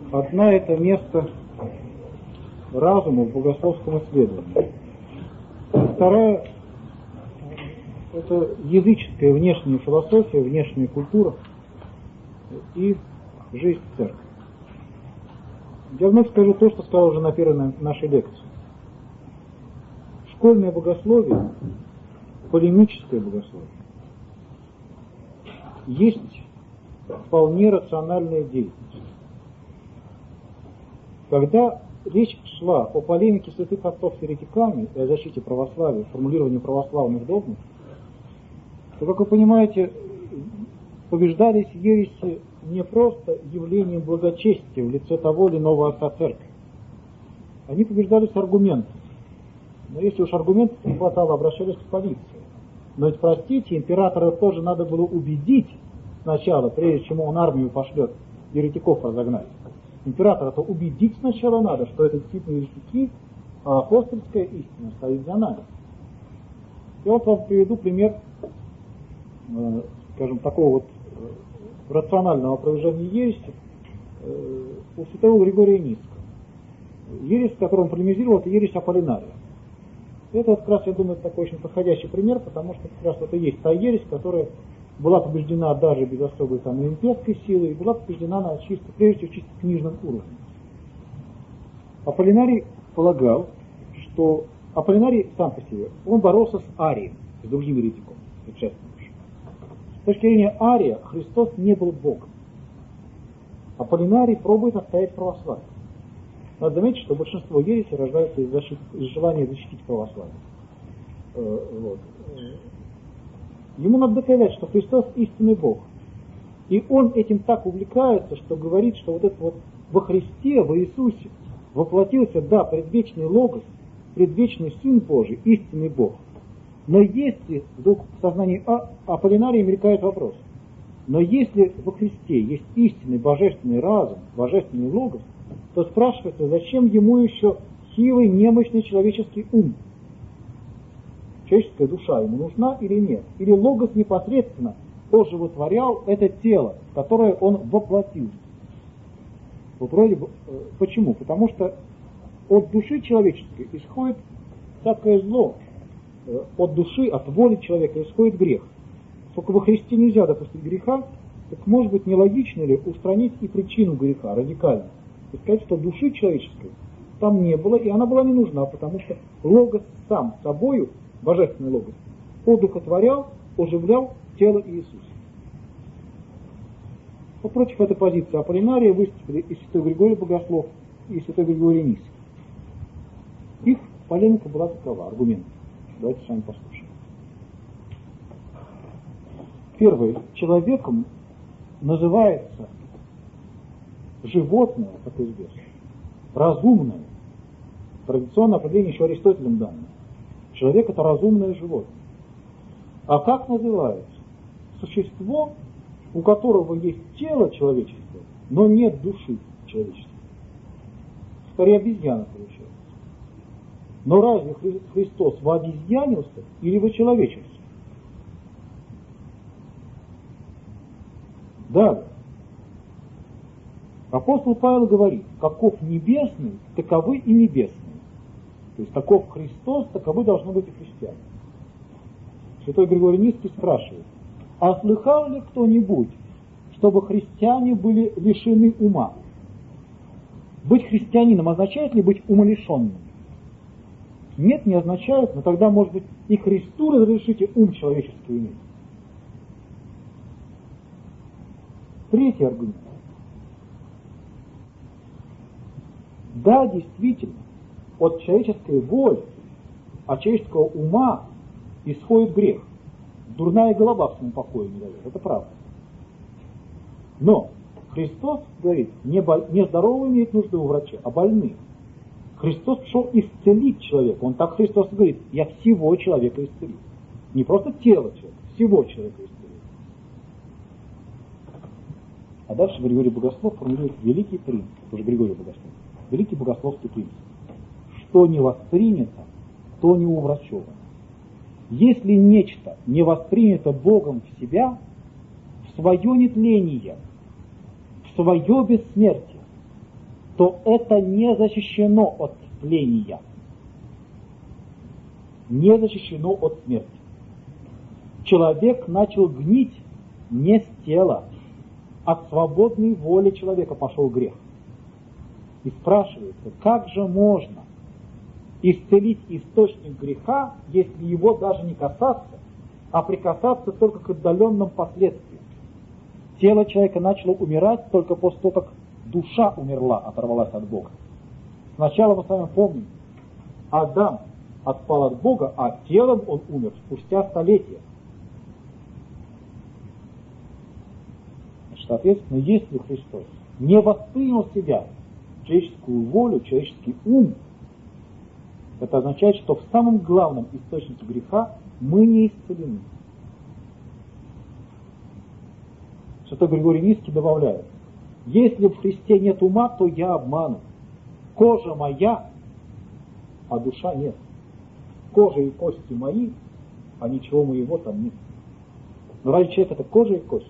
Одна — это место разума в богословском исследовании. Вторая — это языческая внешняя философия, внешняя культура и жизнь церкви. Я вновь скажу то, что сказал уже на первой нашей лекции. Школьное богословие, полемическое богословие, есть вполне рациональная деятельность. Когда речь шла о полемике святых отцов с еретиками и о защите православия, формулировании православных догматов, то, как вы понимаете, побеждались ереси не просто явлением благочестия в лице того или иного отца церкви. Они побеждались аргументом. Но если уж аргументов не хватало, обращались к полиции. Но ведь, простите, императора тоже надо было убедить сначала, прежде чем он армию пошлет еретиков разогнать. Императора-то убедить сначала надо, что это действительно еретики, а апостольская истина стоит за нами. Я вот вам приведу пример, скажем, такого вот рационального опровержения ереси у святого Григория Нисского. Ересь, с которой он полемизировал, это ересь Аполлинария. Это вот как раз, я думаю, такой очень подходящий пример, потому что как раз это и есть та ересь, которая была побеждена даже без особой там имперской силы, и была побеждена на чисто, прежде всего, чисто книжном уровне. Аполлинарий полагал, что Аполлинарий сам по себе, он боролся с Арием, с другим еретиком, предшественником. С точки зрения Ария Христос не был Богом. Аполлинарий пробует отстоять православие. Надо заметить, что большинство ересей рождается из желания защитить православие. Вот. Ему надо доказать, что Христос истинный Бог. И он этим так увлекается, что говорит, что вот это вот во Христе, во Иисусе воплотился, да, предвечный Логос, предвечный Сын Божий, истинный Бог. Но если вдруг в сознании Аполлинария мелькает вопрос, но если во Христе есть истинный божественный разум, божественный Логос, то спрашивается, зачем ему еще хилый, немощный человеческий ум? Человеческая душа ему нужна или нет? Или Логос непосредственно оживотворял это тело, в которое он воплотился? Вот вроде бы, почему? Потому что от души человеческой исходит всякое зло. От души, от воли человека исходит грех. Только во Христе нельзя допустить греха, так может быть нелогично ли устранить и причину греха радикально? И сказать, что души человеческой там не было, и она была не нужна, потому что Логос сам собою, божественный Логос, одухотворял, оживлял тело Иисуса. Против этой позиции Аполлинария выступили и святой Григорий Богослов, и святой Григорий Нисский. Их полемика была такова, аргумент. Давайте с вами послушаем. Первое. Человеком называется животное, как известно, разумное. Традиционное определение еще Аристотелем данное. Человек — это разумное животное. А как называется? Существо, у которого есть тело человеческое, но нет души человеческой. Скорее обезьяна получается. Но разве Христос вообезьянился или вочеловечился? Далее. Апостол Павел говорит, каков небесный, таковы и небесные. То есть, таков Христос, таковы должны быть и христиане. Святой Григорий Нисский спрашивает, а слыхал ли кто-нибудь, чтобы христиане были лишены ума? Быть христианином означает ли быть умалишенным? Нет, не означает, но тогда, может быть, и Христу разрешите ум человеческий иметь. Третий аргумент. Да, действительно, от человеческой воли, от человеческого ума исходит грех. Дурная голова в своем покое не дает. Это правда. Но Христос говорит, не здоровые имеют нужду у врача, а больные. Христос пришел исцелить человека. Он так Христос говорит, я всего человека исцелю. Не просто тело человека, всего человека исцелю. А дальше Григорий Богослов формулирует великий принцип, тоже Григорий Богослов, великий богословский принцип. Что не воспринято, то не уврачевано. Если нечто не воспринято Богом в себя, в свое нетление, в свое бессмертие, то это не защищено от тления, не защищено от смерти. Человек начал гнить не с тела, от свободной воли человека пошел грех. И спрашивается, как же можно исцелить источник греха, если его даже не касаться, а прикасаться только к отдаленным последствиям? Тело человека начало умирать только после того, как душа умерла, оторвалась от Бога. Сначала мы с вами помним, Адам отпал от Бога, а телом он умер спустя столетия. Значит, соответственно, если Христос не воспринял в себя человеческую волю, человеческий ум, это означает, что в самом главном источнике греха мы не исцелены. Святой Григорий Низкий добавляет: если в Христе нет ума, то я обманут. Кожа моя, а душа нет. Кожа и кости мои, а ничего моего там нет. Но ради человека это кожа и кость.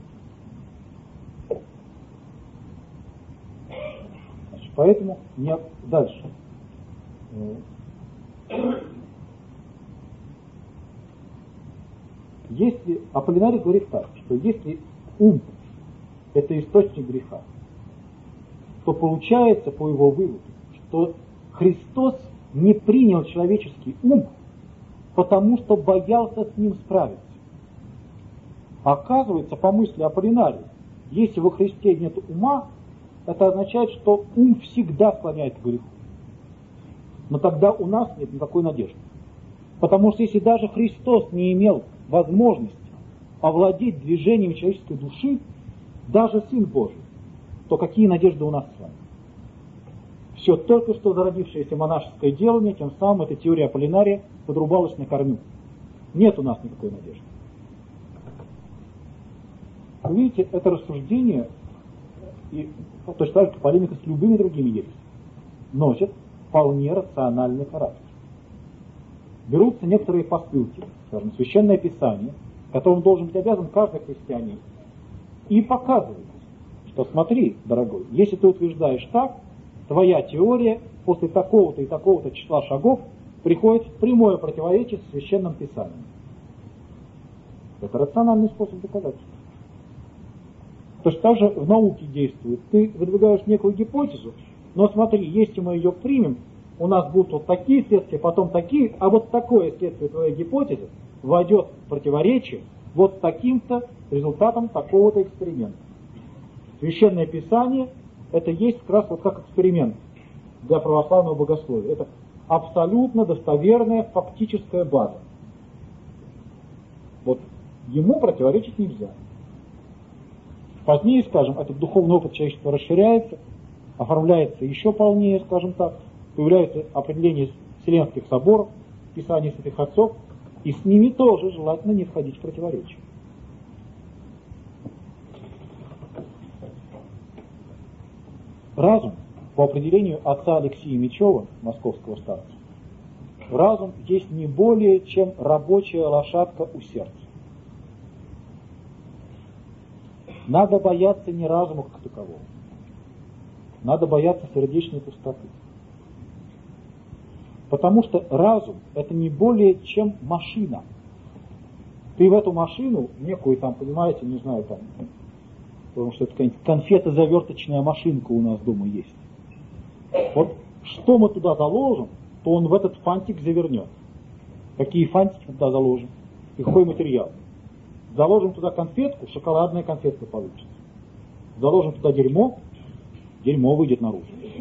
Значит, поэтому дальше. Если Аполлинарий говорит так, что если ум — это источник греха, то получается, по его выводу, что Христос не принял человеческий ум, потому что боялся с ним справиться. Оказывается, по мысли Аполлинария, если во Христе нет ума, это означает, что ум всегда склоняет к греху. Но тогда у нас нет никакой надежды. Потому что если даже Христос не имел возможности овладеть движением человеческой души, даже Сын Божий, то какие надежды у нас с вами? Все только что зародившееся монашеское делание, тем самым эта теория Аполлинария подрубалась на корню. Нет у нас никакой надежды. Вы видите, это рассуждение, и точно так же полемика с любыми другими ересями, носит вполне рациональный характер. Берутся некоторые посылки, скажем, Священное Писание, которым должен быть обязан каждый христианин, и показывают, что смотри, дорогой, если ты утверждаешь так, твоя теория после такого-то и такого-то числа шагов приходит в прямое противоречие с Священным Писанием. Это рациональный способ доказательства. Точно так же в науке действует. Ты выдвигаешь некую гипотезу, но смотри, если мы ее примем, у нас будут вот такие следствия, потом такие, а вот такое следствие твоей гипотезы войдет в противоречие вот с таким-то результатом такого-то эксперимента. Священное Писание — это есть как раз вот как эксперимент для православного богословия. Это абсолютно достоверная фактическая база. Вот ему противоречить нельзя. Позднее, скажем, этот духовный опыт человечества расширяется, оформляется еще полнее, скажем так, появляются определения Вселенских соборов, Писаний святых отцов, и с ними тоже желательно не входить в противоречие. Разум, по определению отца Алексея Мечева, московского старца, разум есть не более, чем рабочая лошадка у сердца. Надо бояться не разума как такового. Надо бояться сердечной пустоты. Потому что разум — это не более чем машина. Ты в эту машину, некую там, понимаете, не знаю, там, потому что это какая-нибудь конфетозаверточная машинка у нас дома есть. Вот что мы туда заложим, то он в этот фантик завернет. Какие фантики туда заложим? И какой материал? Заложим туда конфетку, шоколадная конфетка получится. Заложим туда дерьмо, дерьмо выйдет наружу.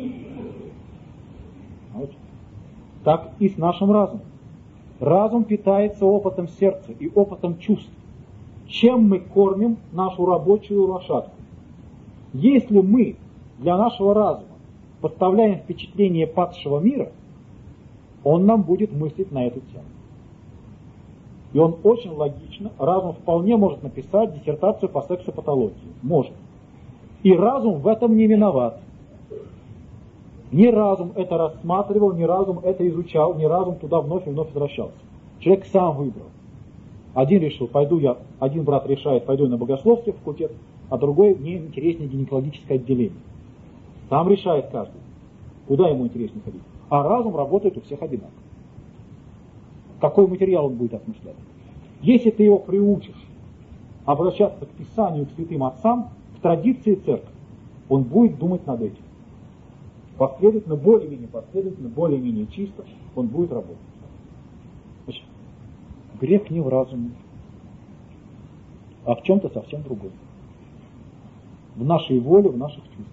Знаете? Так и с нашим разумом. Разум питается опытом сердца и опытом чувств. Чем мы кормим нашу рабочую лошадку? Если мы для нашего разума подставляем впечатление падшего мира, он нам будет мыслить на эту тему. И он очень логично, разум вполне может написать диссертацию по сексопатологии. Может. И разум в этом не виноват. Ни разум это рассматривал, ни разум это изучал, ни разум туда вновь и вновь возвращался. Человек сам выбрал. Один решил, один брат решает, пойду на богословский факультет, а другой, мне интереснее гинекологическое отделение. Сам решает каждый. Куда ему интереснее ходить? А разум работает у всех одинаково. Какой материал он будет осмыслять? Если ты его приучишь обращаться к Писанию, к святым отцам, к традиции церкви, он будет думать над этим. Последовательно, более-менее чисто он будет работать. Значит, грех не в разуме, а в чем-то совсем другом. В нашей воле, в наших чувствах.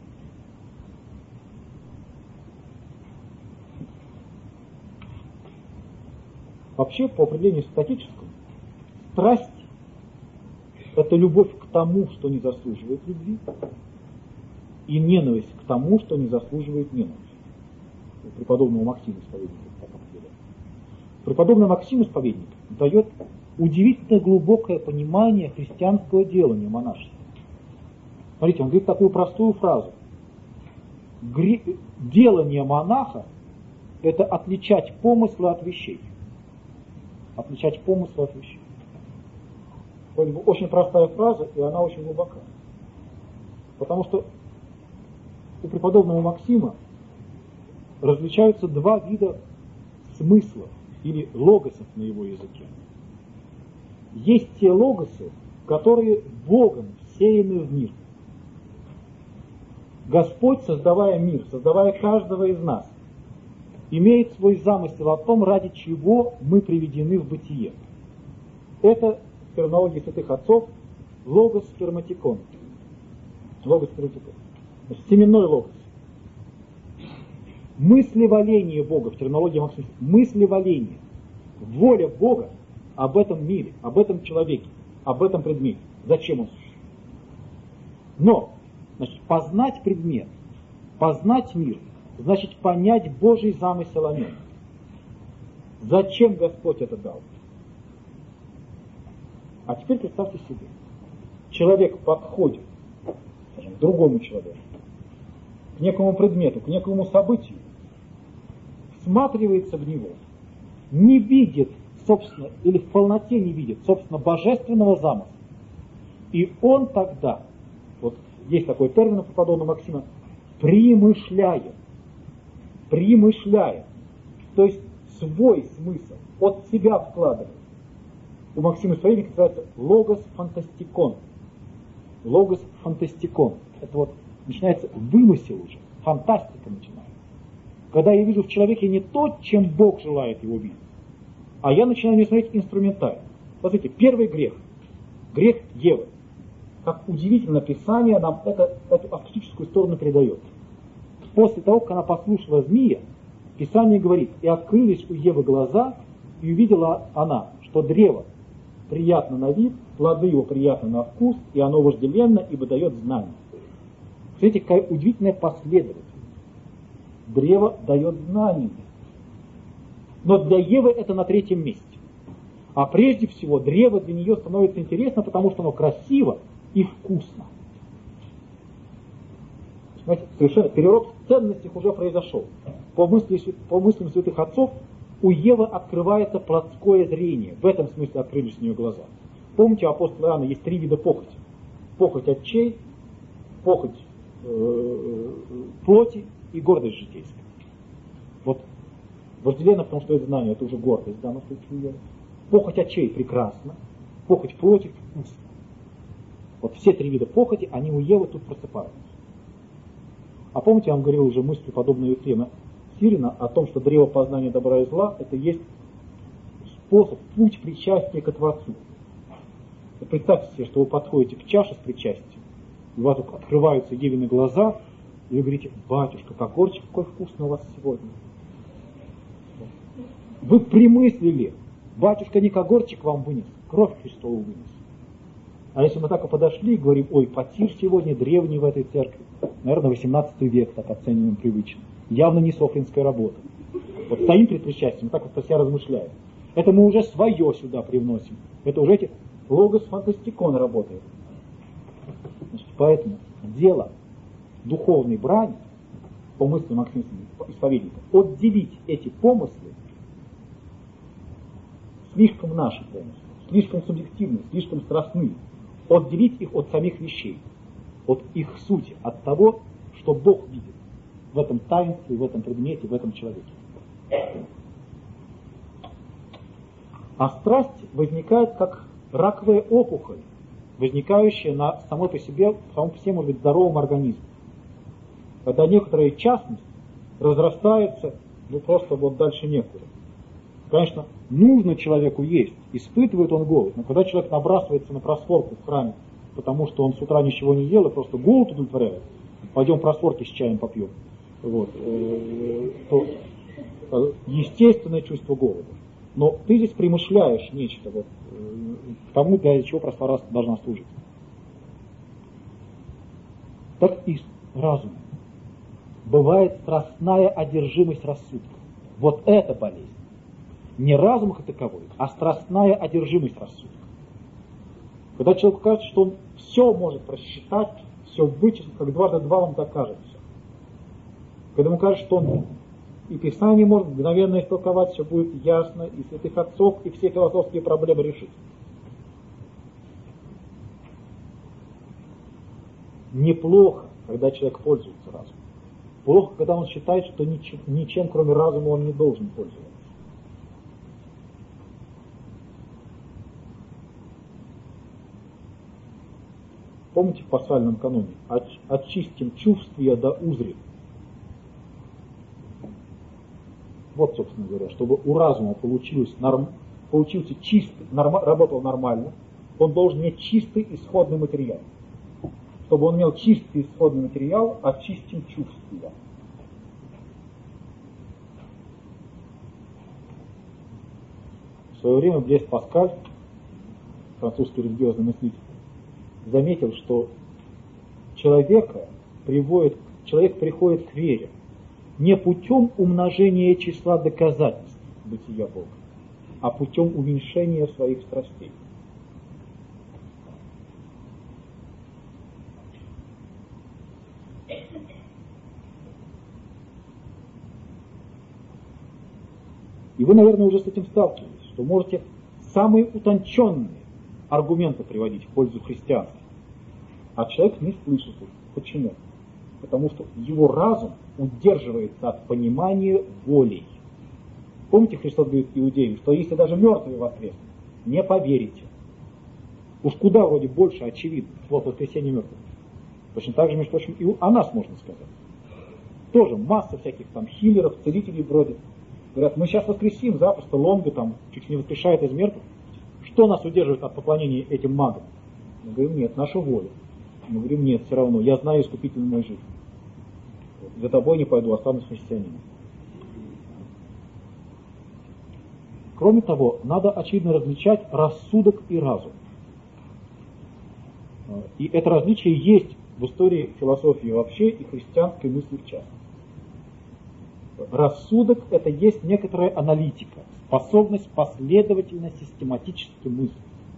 Вообще, по определению статическому, страсть – это любовь к тому, что не заслуживает любви, и ненависть к тому, что не заслуживает ненависти. Преподобному Максиму Исповеднику так определяет. Преподобный Максим Исповедник дает удивительно глубокое понимание христианского делания монашества. Смотрите, он говорит такую простую фразу. Делание монаха – это отличать помыслы от вещей. Отличать помыслы от вещей. Очень простая фраза, и она очень глубока. Потому что у преподобного Максима различаются два вида смыслов или логосов на его языке. Есть те логосы, которые Богом всеяны в мир. Господь, создавая мир, создавая каждого из нас, имеет свой замысел о том, ради чего мы приведены в бытие. Это в терминологии святых отцов логос сперматикон. Логос сперматикон. Значит, семенной логос. Мыслеволение Бога, в терминологии Максима, мыслеволение, воля Бога об этом мире, об этом человеке, об этом предмете. Зачем он существует? Но, значит, познать предмет, познать мир, значит понять Божий замысел о нем. Зачем Господь это дал? А теперь представьте себе. Человек подходит, скажем, к другому человеку, к некому предмету, к некому событию, всматривается в него, не видит, собственно, или в полноте не видит, собственно, божественного замысла. И он тогда, вот есть такой термин у преподобного Максима, примышляет, то есть свой смысл от себя вкладывает. У Максима Исповедника называется логос фантастикон. Логос фантастикон. Это вот начинается вымысел уже, фантастика начинается. Когда я вижу в человеке не то, чем Бог желает его видеть, а я начинаю не смотреть инструментарий. Смотрите, первый грех, грех Евы. Как удивительно Писание нам эту автоматическую сторону передает. После того, как она послушала змея, Писание говорит, и открылись у Евы глаза, и увидела она, что древо приятно на вид, плоды его приятны на вкус, и оно вожделенно, ибо дает знание. Смотрите, какая удивительная последовательность. Древо дает знание. Но для Евы это на третьем месте. А прежде всего, древо для нее становится интересно, потому что оно красиво и вкусно. Знаете, совершенно перерод в ценностях уже произошел. По мыслям святых отцов, у Евы открывается плотское зрение. В этом смысле открылись у нее глаза. Помните, у апостола Иоанна есть 3 вида похоти. Похоть отчей, похоть плоти и гордость житейская. Вот вожделенно, потому что это знание, это уже гордость в данном случае у Евы. Похоть отчей прекрасно, похоть плоти вкусно. Вот все 3 вида похоти, они у Евы тут просыпаются. А помните, я вам говорил уже мысль подобную Ефрема Сирина о том, что древо познания добра и зла – это есть способ, путь причастия ко Творцу. И представьте себе, что вы подходите к чаше с причастием, у вас открываются Евины глаза, и вы говорите: батюшка, огурчик какой вкусный у вас сегодня. Вы примыслили, батюшка не огурчик вам вынес, кровь Христову вынес. А если мы так и подошли и говорим: ой, потир сегодня древний в этой церкви, наверное, 18 век, так оцениваем привычно. Явно не софринская работа. Вот стоим перед причастием, так вот про себя размышляем. Это мы уже свое сюда привносим. Это уже эти логос фантастикон работает. Значит, поэтому дело духовной брани, по мыслям Максима Исповедника, отделить эти помыслы, слишком наши помыслы, слишком субъективные, слишком страстные, отделить их от самих вещей, от их сути, от того, что Бог видит. в этом таинстве, в этом предмете, в этом человеке. А страсть возникает как раковая опухоль, возникающая на самом по себе, может быть, здоровом организме. Когда некоторая частность разрастается, просто вот дальше некуда. Конечно, нужно человеку есть, испытывает он голод, но когда человек набрасывается на просфорку в храме, потому что он с утра ничего не ел и просто голод удовлетворяет, пойдем просфорки с чаем попьем, то естественное чувство голода. Но ты здесь примышляешь нечто, к тому, для чего просфора должна служить. Так и разум. Бывает страстная одержимость рассудка. Вот это болезнь. Не разум как таковой, а страстная одержимость рассудка. Когда человеку кажется, что он все может просчитать, все вычислить, как 2 + 2 он докажет все. Когда ему кажется, что он и Писание может мгновенно истолковать, все будет ясно, и святых отцов, и все философские проблемы решить. Неплохо, когда человек пользуется разумом. Плохо, когда он считает, что ничем, кроме разума, он не должен пользоваться. Помните в пасхальном каноне? Очистим чувствия да узрим. Вот, собственно говоря, чтобы у разума получился чистый, работал нормально, он должен иметь чистый исходный материал. Чтобы он имел чистый исходный материал, очистим чувствия. В свое время Блез Паскаль, французский религиозный мыслитель, заметил, что человек приходит к вере не путем умножения числа доказательств бытия Бога, а путем уменьшения своих страстей. И вы, наверное, уже с этим сталкивались, что можете самые утонченные аргументы приводить в пользу христианства. А человек не слышит их. Почему? Потому что его разум удерживается от понимания волей. Помните, Христос говорит иудеям, что если даже мертвые воскреснут, не поверите. Уж куда вроде больше очевидно слов воскресения мертвых. Точно так же, между прочим, и о нас можно сказать. Тоже масса всяких там хиллеров, целителей бродит. Говорят, мы сейчас воскресим, запросто Лонга там чуть не воскрешает из мертвых. Что нас удерживает от поклонения этим магам? Мы говорим, нет, наша воля. Мы говорим, нет, все равно, я знаю искупительную мою жизнь. За тобой не пойду, останусь христианином. Кроме того, надо очевидно различать рассудок и разум. И это различие есть в истории философии вообще и христианской мысли в частности. Рассудок – это есть некоторая аналитика, способность последовательно, систематически мыслить.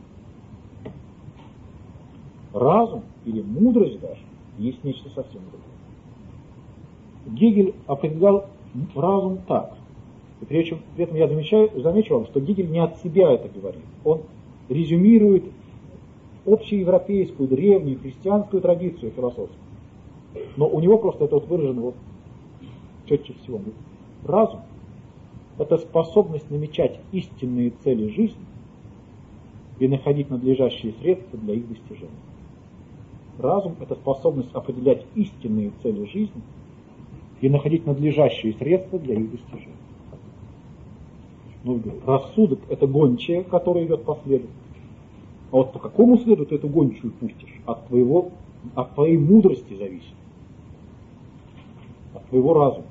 Разум или мудрость даже есть нечто совсем другое. Гегель определял разум так. И при этом я замечу вам, что Гегель не от себя это говорит. Он резюмирует общеевропейскую, древнюю христианскую традицию философскую. Но у него просто это выражено четче всего. Разум – это способность намечать истинные цели жизни и находить надлежащие средства для их достижения. Разум – это способность определять истинные цели жизни и находить надлежащие средства для их достижения. Рассудок – это гончая, которая идет по следу. А вот по какому следу ты эту гончую пустишь? От твоей мудрости зависит. От твоего разума.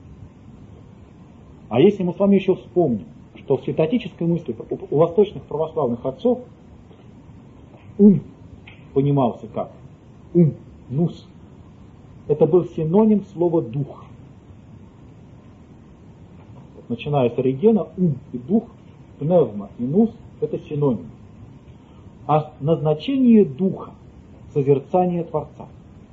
А если мы с вами еще вспомним, что в святоотеческой мысли у восточных православных отцов ум понимался как? Ум, нус. Это был синоним слова дух. Начиная с Оригена, ум и дух, пневма и нус – это синоним. А назначение духа – созерцание Творца.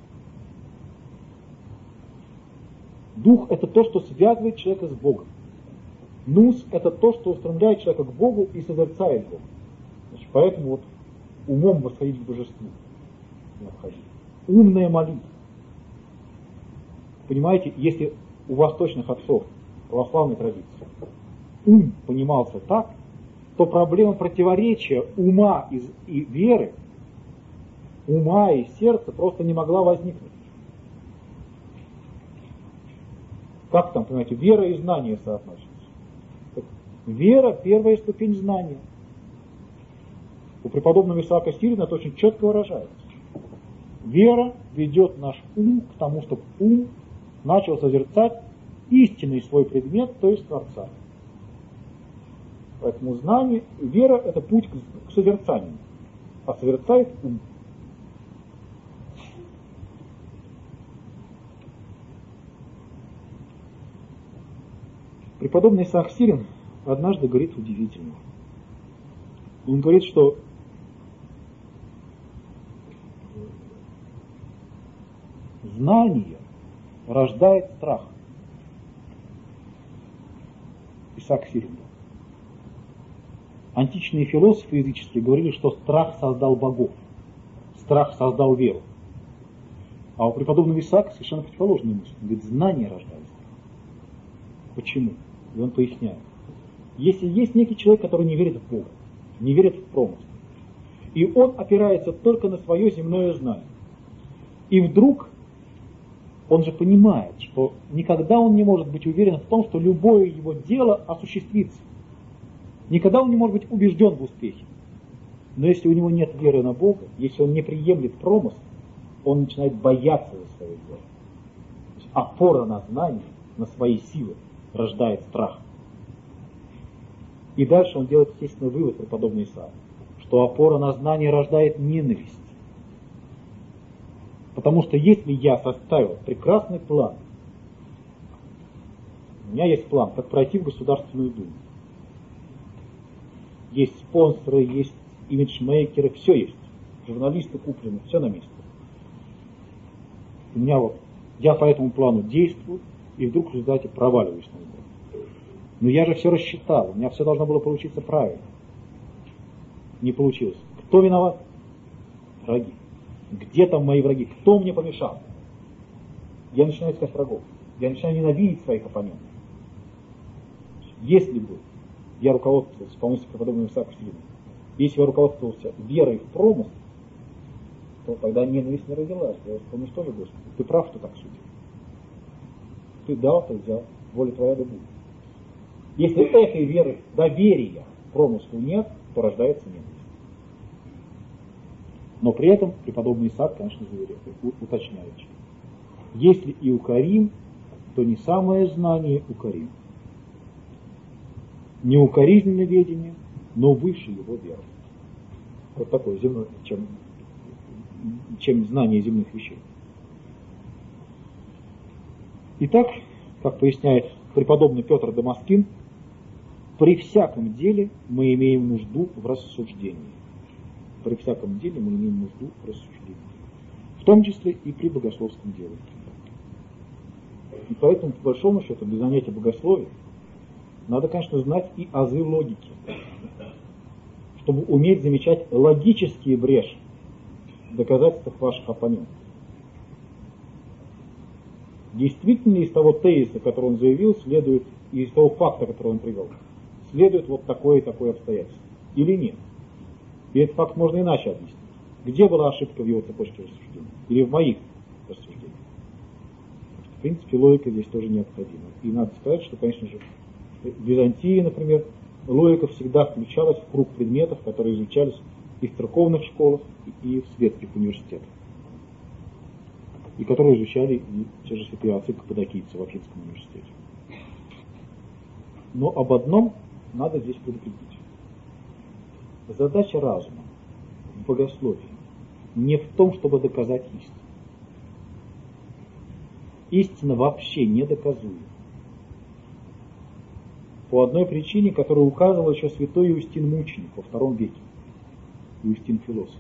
Дух – это то, что связывает человека с Богом. Нус – это то, что устремляет человека к Богу и созерцает Бога. Значит, поэтому умом восходить к божеству необходимо. Умная молитва. Понимаете, если у восточных отцов православной традиции ум понимался так, то проблема противоречия ума и веры, ума и сердца просто не могла возникнуть. Как там, понимаете, вера и знание соотносятся? Вера – первая ступень знания. У преподобного Исаака Сирина это очень четко выражается. Вера ведет наш ум к тому, чтобы ум начал созерцать истинный свой предмет, то есть Творца. Поэтому знание, вера – это путь к созерцанию, а созерцает ум. Преподобный Исаак Сирин однажды говорит удивительно. Он говорит, что знание рождает страх. Исаак Сирин. Античные философы языческие говорили, что страх создал богов, страх создал веру. А у преподобного Исаака совершенно противоположная мысль. Он говорит, знание рождает страх. Почему? И он поясняет. Если есть некий человек, который не верит в Бога, не верит в промысл, и он опирается только на свое земное знание, и вдруг он же понимает, что никогда он не может быть уверен в том, что любое его дело осуществится. Никогда он не может быть убежден в успехе. Но если у него нет веры на Бога, если он не приемлет промысл, он начинает бояться за свое дело. То есть опора на знание, на свои силы рождает страх. И дальше он делает, естественно, вывод, преподобный Исаак, что опора на знание рождает ненависть. Потому что если я составил прекрасный план, у меня есть план, как пройти в Государственную Думу. Есть спонсоры, есть имиджмейкеры, все есть. Журналисты куплены, все на месте. У меня я по этому плану действую, и вдруг в результате проваливаюсь на него. Но я же все рассчитал, у меня все должно было получиться правильно. Не получилось. Кто виноват? Враги. Где там мои враги? Кто мне помешал? Я начинаю искать врагов. Я начинаю ненавидеть своих оппонентов. Если бы я руководствовался, по мысли преподобного Исаака Сирина, если бы я руководствовался верой в промысл, то тогда ненависть не родилась. Я помню, что же, Господи, ты прав, что так судил. Ты дал, ты взял. Воля твоя да будет. Если этой веры, доверия промыслу нет, то рождается ненависть. Но при этом преподобный Исаак, конечно, уточняет, что если и укорим, то не самое знание укорим. Не укоризненное ведение, но выше его веры. Вот такое земное, чем знание земных вещей. Итак, как поясняет преподобный Петр Дамаскин, при всяком деле мы имеем нужду в рассуждении. При всяком деле мы имеем нужду в рассуждении. В том числе и при богословском деле. И поэтому, по большому счету, для занятия богословием надо, конечно, знать и азы логики, чтобы уметь замечать логические бреши в доказательствах ваших оппонентов. Действительно из того тезиса, который он заявил, следует, и из того факта, который он привел, следует вот такое и такое обстоятельство. Или нет? И этот факт можно иначе объяснить. Где была ошибка в его цепочке рассуждений? Или в моих рассуждениях? В принципе, логика здесь тоже необходима. И надо сказать, что, конечно же, в Византии, например, логика всегда включалась в круг предметов, которые изучались и в церковных школах, и в светских университетах. И которые изучали и те же святые отцы каппадокийцы в Афинском университете. Но об одном надо здесь предупредить. Задача разума в богословии не в том, чтобы доказать истину. Истина вообще недоказуема. По одной причине, которую указывал еще святой Иустин Мученик во II веке. Иустин философ.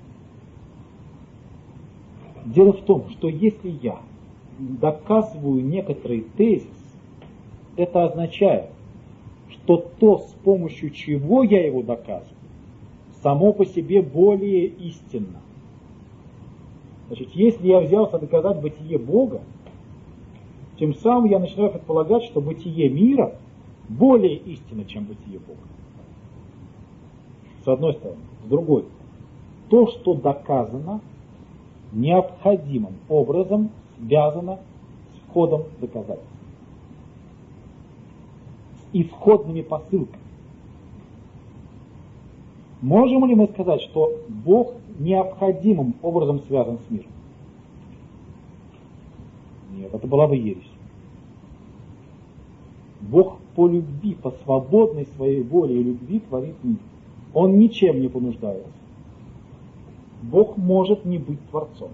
Дело в том, что если я доказываю некоторый тезис, это означает, что то, с помощью чего я его доказываю, само по себе более истинно. Значит, если я взялся доказать бытие Бога, тем самым я начинаю предполагать, что бытие мира более истинно, чем бытие Бога. С одной стороны. С другой. То, что доказано, необходимым образом связано с входом доказательств. С исходными посылками. Можем ли мы сказать, что Бог необходимым образом связан с миром? Нет, это была бы ересь. Бог по любви, по свободной своей воле и любви творит мир. Он ничем не понуждается. Бог может не быть Творцом.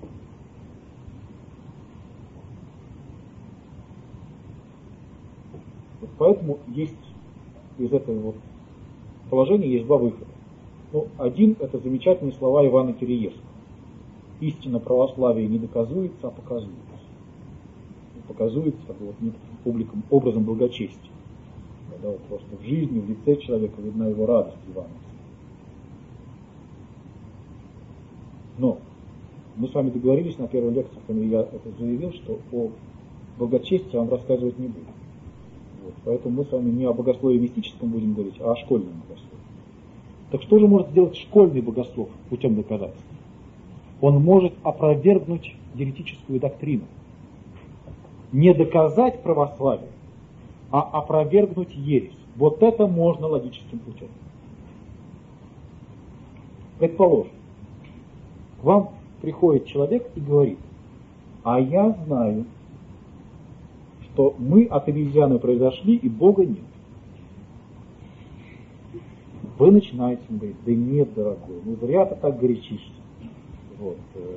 Вот поэтому есть из этого вот положения есть два выхода. Один — это замечательные слова Ивана Киреевского. Истина православия не доказуется, а показуется. Показуется вот, публикам образом благочестия. Когда вот просто в жизни, в лице человека видна его радость Ивановская. Но мы с вами договорились на первой лекции, когда я это заявил, что о благочестии я вам рассказывать не буду. Вот, поэтому мы с вами не о богословии мистическом будем говорить, а о школьном богословии. Так что же может сделать школьный богослов путем доказательств? Он может опровергнуть еретическую доктрину. Не доказать православие, а опровергнуть ересь. Вот это можно логическим путем. Предположим, к вам приходит человек и говорит: а я знаю, что мы от обезьяны произошли и Бога нет. Вы начинаете говорить: да нет, дорогой, ну зря ты так горячишься. Вот.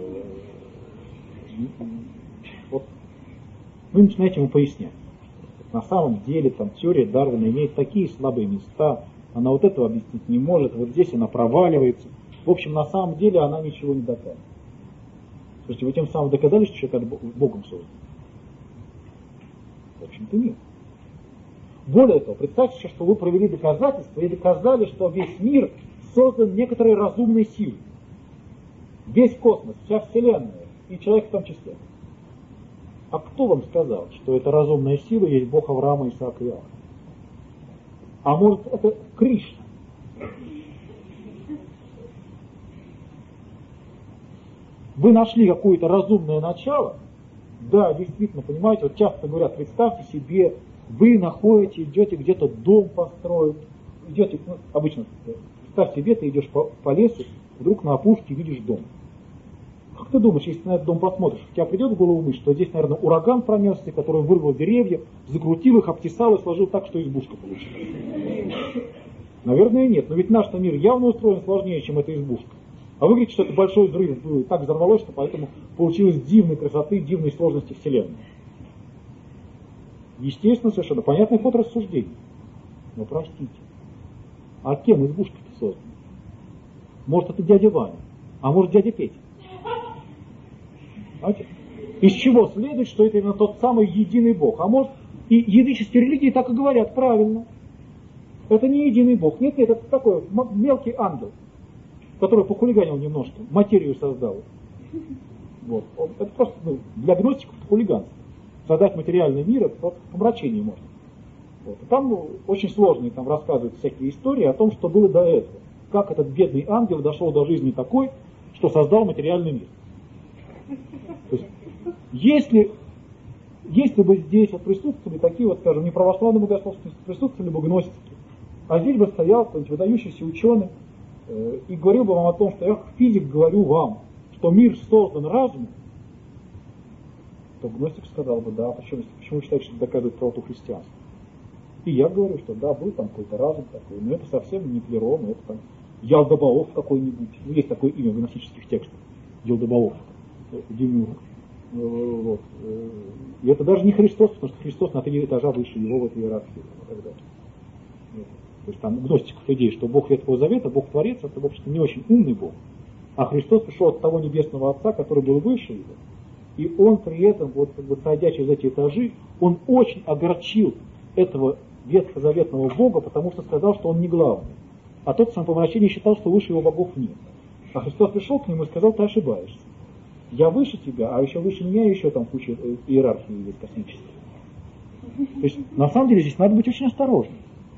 Вы начинаете ему пояснять. На самом деле там теория Дарвина имеет такие слабые места, она вот этого объяснить не может, вот здесь она проваливается. В общем, на самом деле она ничего не доказывает. Слушайте, вы тем самым доказали, что человек Богом создан? В общем-то нет. Более того, представьте, что вы провели доказательства и доказали, что весь мир создан некоторой разумной силой. Весь космос, вся Вселенная, и человек в том числе. А кто вам сказал, что эта разумная сила есть Бог Авраама, Исаака и Иакова? А может, это Кришна? Вы нашли какое-то разумное начало? Да, действительно, понимаете, вот часто говорят: представьте себе, вы находите, идете где-то дом построить, идете, обычно, представь себе, ты идешь по лесу, вдруг на опушке видишь дом. Как ты думаешь, если на этот дом посмотришь, у тебя придет в голову мысль, что здесь, наверное, ураган пронесся, который вырвал деревья, закрутил их, обтесал и сложил так, что избушка получилась? Наверное, нет. Но ведь наш мир явно устроен сложнее, чем эта избушка. А вы говорите, что это большой взрыв был, так взорвалось, что поэтому получилось дивной красоты, дивной сложности Вселенной. Естественно, совершенно понятный ход рассуждений. Но простите, а кем избушка-то создана? Может, это дядя Ваня, а может, дядя Петя? Знаете? Из чего следует, что это именно тот самый единый Бог? А может, и языческие религии так и говорят, правильно. Это не единый Бог. Нет, это такой мелкий ангел, который похулиганил немножко, материю создал. Вот. Это просто для гностиков это хулиганство. Создать материальный мир, это просто помрачение можно. Вот. И там очень сложные там рассказывают всякие истории о том, что было до этого. Как этот бедный ангел дошел до жизни такой, что создал материальный мир. То есть, если бы здесь вот присутствовали такие вот, скажем, не православные богословцы, присутствовали бы гностики, а здесь бы стоял какой-нибудь выдающийся ученый и говорил бы вам о том, что я как физик говорю вам, что мир создан разумом, то гностик сказал бы: да, почему вы считаете, что это доказывает правоту христианства? И я говорю, что да, был там какой-то разум такой, но это совсем не Плерон, это там Ялдобаов какой-нибудь. Ну, есть такое имя в гностических текстах. Ялдобаов. Демиург. Вот. И это даже не Христос, потому что Христос на 3 этажа выше его в этой иерархии. И так далее. То есть там у гностиков идея, что Бог Ветхого Завета, Бог Творец, это, в общем-то, не очень умный Бог. А Христос пришел от того небесного Отца, который был выше его. И он при этом, вот, как бы, пройдя через эти этажи, он очень огорчил этого ветхозаветного Бога, потому что сказал, что он не главный. А тот в своем помрачении считал, что выше его богов нет. А Христос пришел к нему и сказал: ты ошибаешься. я выше тебя, а еще выше меня еще там куча иерархии есть космической. То есть, на самом деле, здесь надо быть очень осторожным.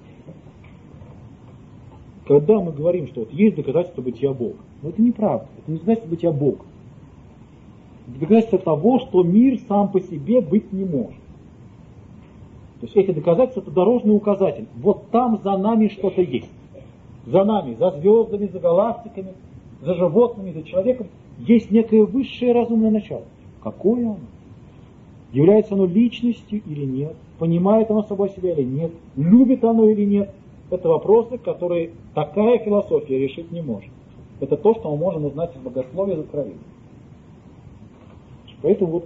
Когда мы говорим, что вот есть доказательство бытия Бога, но это неправда, это не доказательство бытия Бога. Это доказательство того, что мир сам по себе быть не может. То есть эти доказательства — это дорожный указатель. Вот там за нами что-то есть. За нами, за звездами, за галактиками, за животными, за человеком есть некое высшее разумное начало. Какое оно? Является оно личностью или нет? Понимает оно собой себя или нет? Любит оно или нет? Это вопросы, которые такая философия решить не может. Это то, что мы можем узнать из богословия, из откровения. Поэтому вот,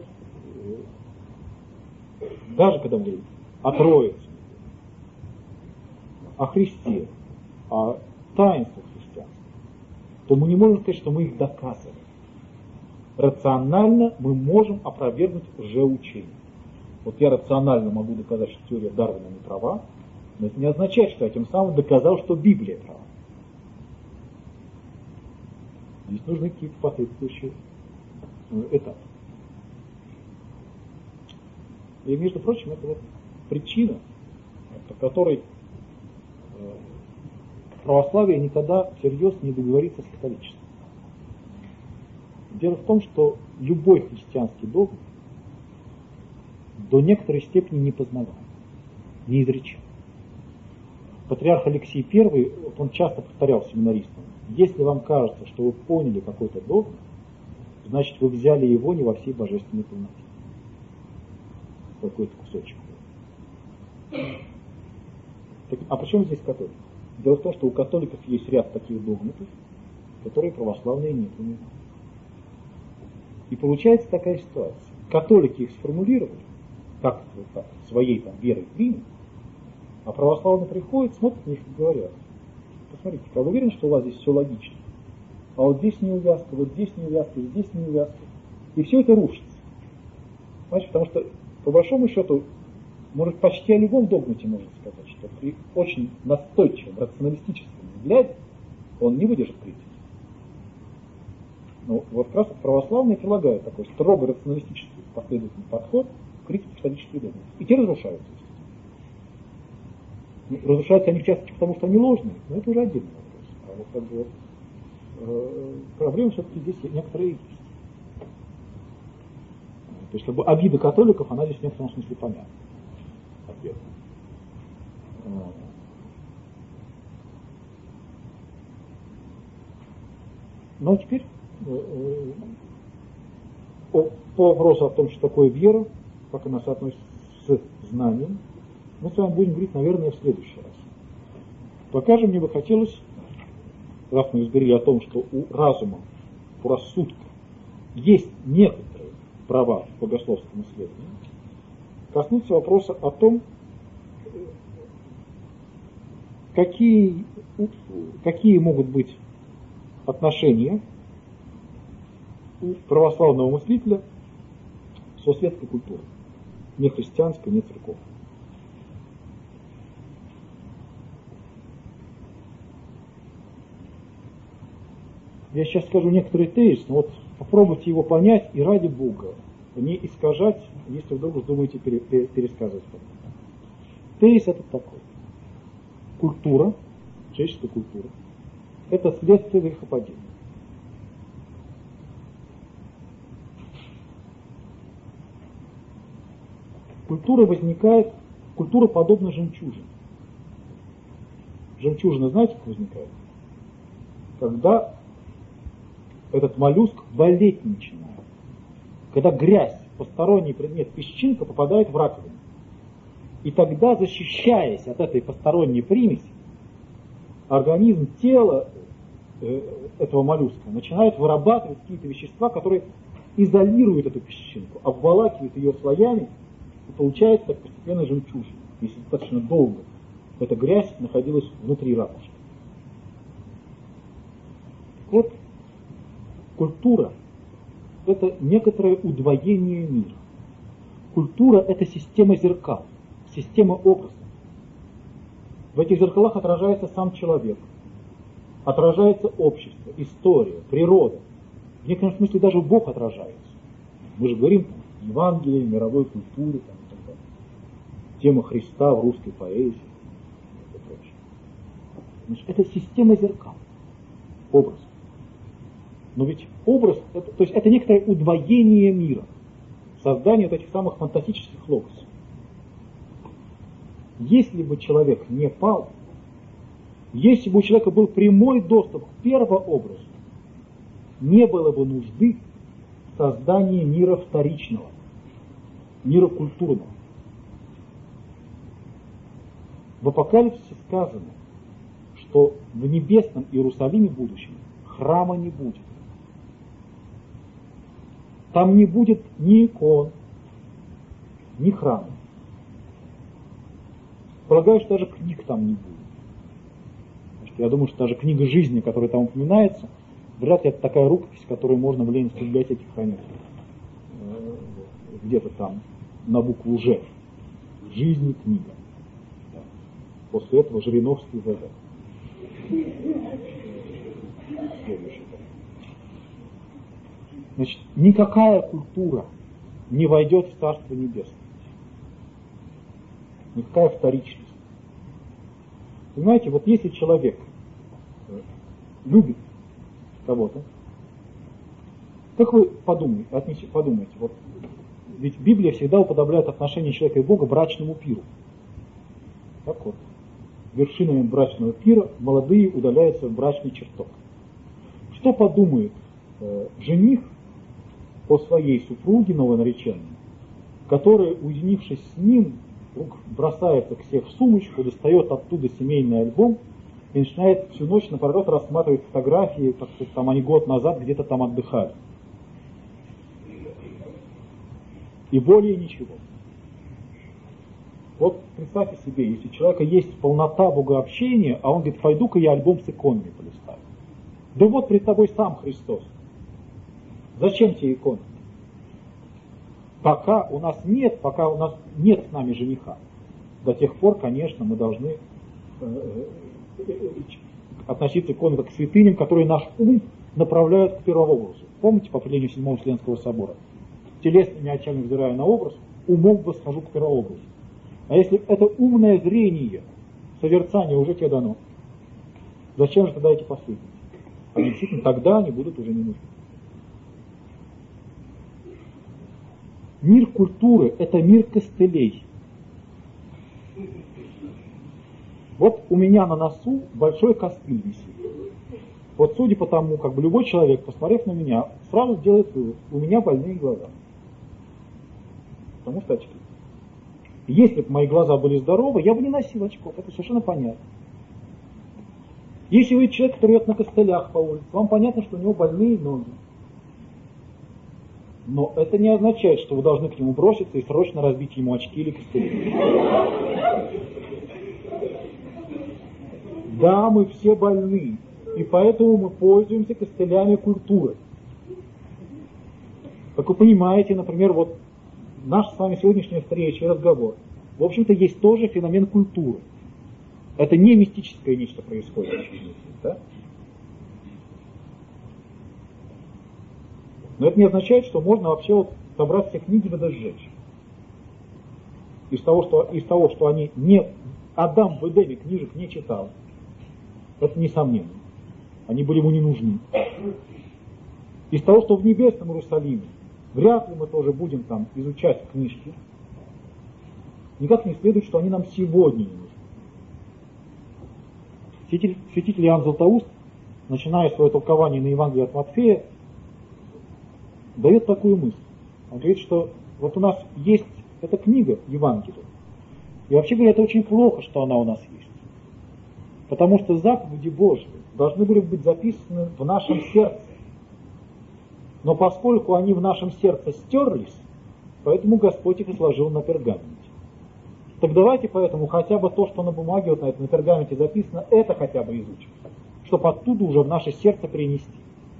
даже когда мы говорим о Троице, о Христе, о таинствах христианства, то мы не можем сказать, что мы их доказываем. Рационально мы можем опровергнуть лжеучение. Вот я рационально могу доказать, что теория Дарвина не права, но это не означает, что я тем самым доказал, что Библия права. Здесь нужны какие-то последующие этапы. И, между прочим, это вот причина, по которой православие никогда всерьез не договорится с католичеством. Дело в том, что любой христианский догм до некоторой степени непознаваем, неизречим. Патриарх Алексий I, он часто повторял семинаристам: если вам кажется, что вы поняли какой-то догм, значит вы взяли его не во всей божественной полноте. Какой-то кусочек. Так, а почему здесь католик? Дело в том, что у католиков есть ряд таких догматов, которые православные не понимают. И получается такая ситуация. Католики их сформулировали, как своей там верой примут, а православные приходят, смотрят на них и говорят: посмотрите, а вы уверены, что у вас здесь все логично? А вот здесь неувязка, вот здесь неувязка, здесь неувязка. И все это рушится. Понимаете, потому что по большому счету, может, почти о любом догмате можно сказать, что при очень настойчивом, рационалистическом взгляде он не выдержит критики. Но вот как раз православные прилагают такой строго рационалистический последовательный подход к критике католических догматов. И те разрушаются. Ну, разрушаются они в частности потому, что они ложные, но это уже отдельный вопрос. А вот как бы проблема все-таки здесь некоторые есть. То есть, как бы, обида католиков, она здесь в некотором смысле понятна. Ответ. Ну, а теперь по вопросу о том, что такое вера, как она соотносится с знанием, мы с вами будем говорить, наверное, в следующий раз. Пока же мне бы хотелось, раз мы говорили о том, что у разума, у рассудка есть некоторые права в богословском исследовании, коснуться вопроса о том, какие могут быть отношения у православного мыслителя со светской культурой, не христианской, не церковной. Я сейчас скажу некоторый тезис, но вот попробуйте его понять и ради Бога не искажать, если вдруг вздумаете пересказывать. Тезис этот такой. Культура, человеческая культура, это следствие грехопадения. Культура подобна жемчужине. Жемчужина, знаете, как возникает? Когда этот моллюск болеть начинает. Когда грязь, посторонний предмет, песчинка попадает в раковину. И тогда, защищаясь от этой посторонней примеси, организм, тело этого моллюска начинает вырабатывать какие-то вещества, которые изолируют эту песчинку, обволакивают ее слоями, и получается так постепенно жемчужина, если достаточно долго эта грязь находилась внутри ракушки. Вот культура – это некоторое удвоение мира. Культура – это система зеркал, система образов. В этих зеркалах отражается сам человек, отражается общество, история, природа, В некотором смысле даже Бог отражается. Мы же говорим о Евангелии, мировой культуре, там, и так далее. Тема Христа в русской поэзии и прочее. Значит, это система зеркал, образ. Но ведь образ, то есть это некоторое удвоение мира, создание вот этих самых фантастических логосов. Если бы человек не пал, если бы у человека был прямой доступ к первообразу, не было бы нужды в создании мира вторичного, мира культурного. В Апокалипсисе сказано, что в небесном Иерусалиме будущем храма не будет. Там не будет ни икон, ни храма. Полагаю, что даже книг там не будет. Я думаю, что даже книга жизни, которая там упоминается, вряд ли это такая рукопись, которую можно в Ленинской библиотеке хранить. Где-то там на букву «Ж». Жизнь и книга. После этого Жириновский ВВ. Следующий. Значит, никакая культура не войдет в Царство Небесное. Никакая вторичность. Понимаете, вот если человек любит кого-то, как вы подумаете, вот, ведь Библия всегда уподобляет отношение человека и Бога брачному пиру. Так вот, вершинами брачного пира молодые удаляются в брачный чертог. Что подумает жених о своей супруге новонареченной, которая, уединившись с ним, вдруг бросается к себе в сумочку, достает оттуда семейный альбом и начинает всю ночь напролет рассматривать фотографии, как там они год назад где-то там отдыхали. И более ничего. Вот представьте себе, если у человека есть полнота богообщения, а он говорит, пойду-ка я альбом с иконами полистаю. Да вот пред тобой сам Христос. Зачем тебе иконы? Пока у нас нет с нами жениха. До тех пор, конечно, мы должны относиться к иконам как к святыням, которые наш ум направляют к первообразу. Помните по определению 7-го Вселенского собора? Телесными очами взирая на образ, умом восхожу к первообразу. А если это умное зрение, созерцание уже тебе дано, зачем же тогда эти последние? А действительно, тогда они будут уже не нужны. Мир культуры – это мир костылей. Вот у меня на носу большой костыль висит. Вот судя по тому, как бы любой человек, посмотрев на меня, сразу делает вывод, у меня больные глаза. Потому что очки. Если бы мои глаза были здоровы, я бы не носил очков, это совершенно понятно. Если вы человек, который идет на костылях по улице, вам понятно, что у него больные ноги. Но это не означает, что вы должны к нему броситься и срочно разбить ему очки или костыли. Да, мы все больны, и поэтому мы пользуемся костылями культуры. Как вы понимаете, например, вот наша с вами сегодняшняя встреча и разговор, в общем-то, есть тоже феномен культуры. Это не мистическое нечто происходит. Да? Но это не означает, что можно вообще вот собрать все книги да сжечь. Из того, что они не... Адам в Эдеме книжек не читал. Это несомненно. Они были ему не нужны. Из того, что в небесном Иерусалиме, вряд ли мы тоже будем там изучать книжки, никак не следует, что они нам сегодня не нужны. Святитель Иоанн Златоуст, начиная свое толкование на Евангелие от Матфея, дает такую мысль. Он говорит, что вот у нас есть эта книга Евангелия. И вообще говоря, это очень плохо, что она у нас есть. Потому что заповеди Божьи должны были быть записаны в нашем сердце. Но поскольку они в нашем сердце стерлись, поэтому Господь их и сложил на пергаменте. Так давайте поэтому хотя бы то, что на бумаге, вот на пергаменте записано, это хотя бы изучим. Чтобы оттуда уже в наше сердце принести.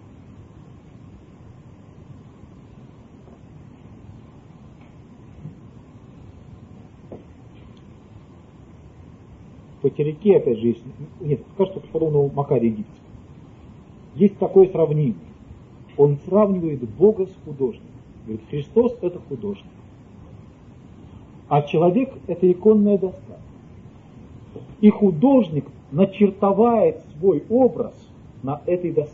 По Тереке, опять же, кажется, подобного Макария Египетского. Есть такое сравнение. Он сравнивает Бога с художником. Говорит, Христос – это художник. А человек – это иконная доска. И художник начертовает свой образ на этой доске.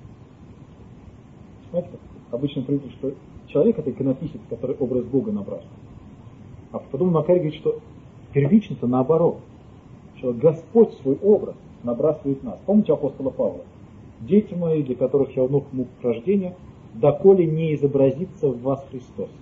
Знаете, как обычно принято, что человек – это иконописец, который образ Бога набрасывает. А потом Макарий говорит, что первично-то наоборот. Что Господь свой образ набрасывает нас. Помните апостола Павла? «Дети мои, для которых я внук мук рождения, доколе не изобразится в вас Христос».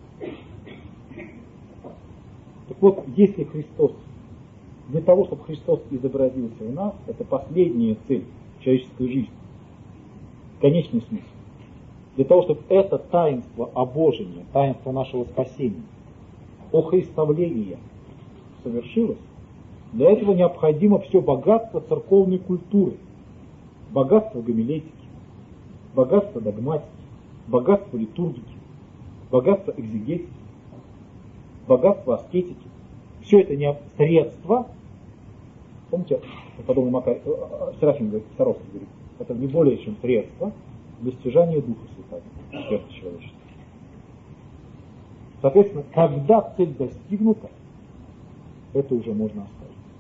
Так вот, если Христос, для того, чтобы Христос изобразился в нас, это последняя цель человеческой жизни, конечный смысл. Для того, чтобы это таинство обожения, таинство нашего спасения, охристовление совершилось, для этого необходимо все богатство церковной культуры, богатство гомилетики, богатство догматики, богатство литургики, богатство экзегетики, богатство аскетики. Все это не средства. Помните, подобный Макарий, Серафим Саровский говорит, это не более чем средство достижения Духа Святого в сердце человечества. Соответственно, когда цель достигнута, это уже можно оставить.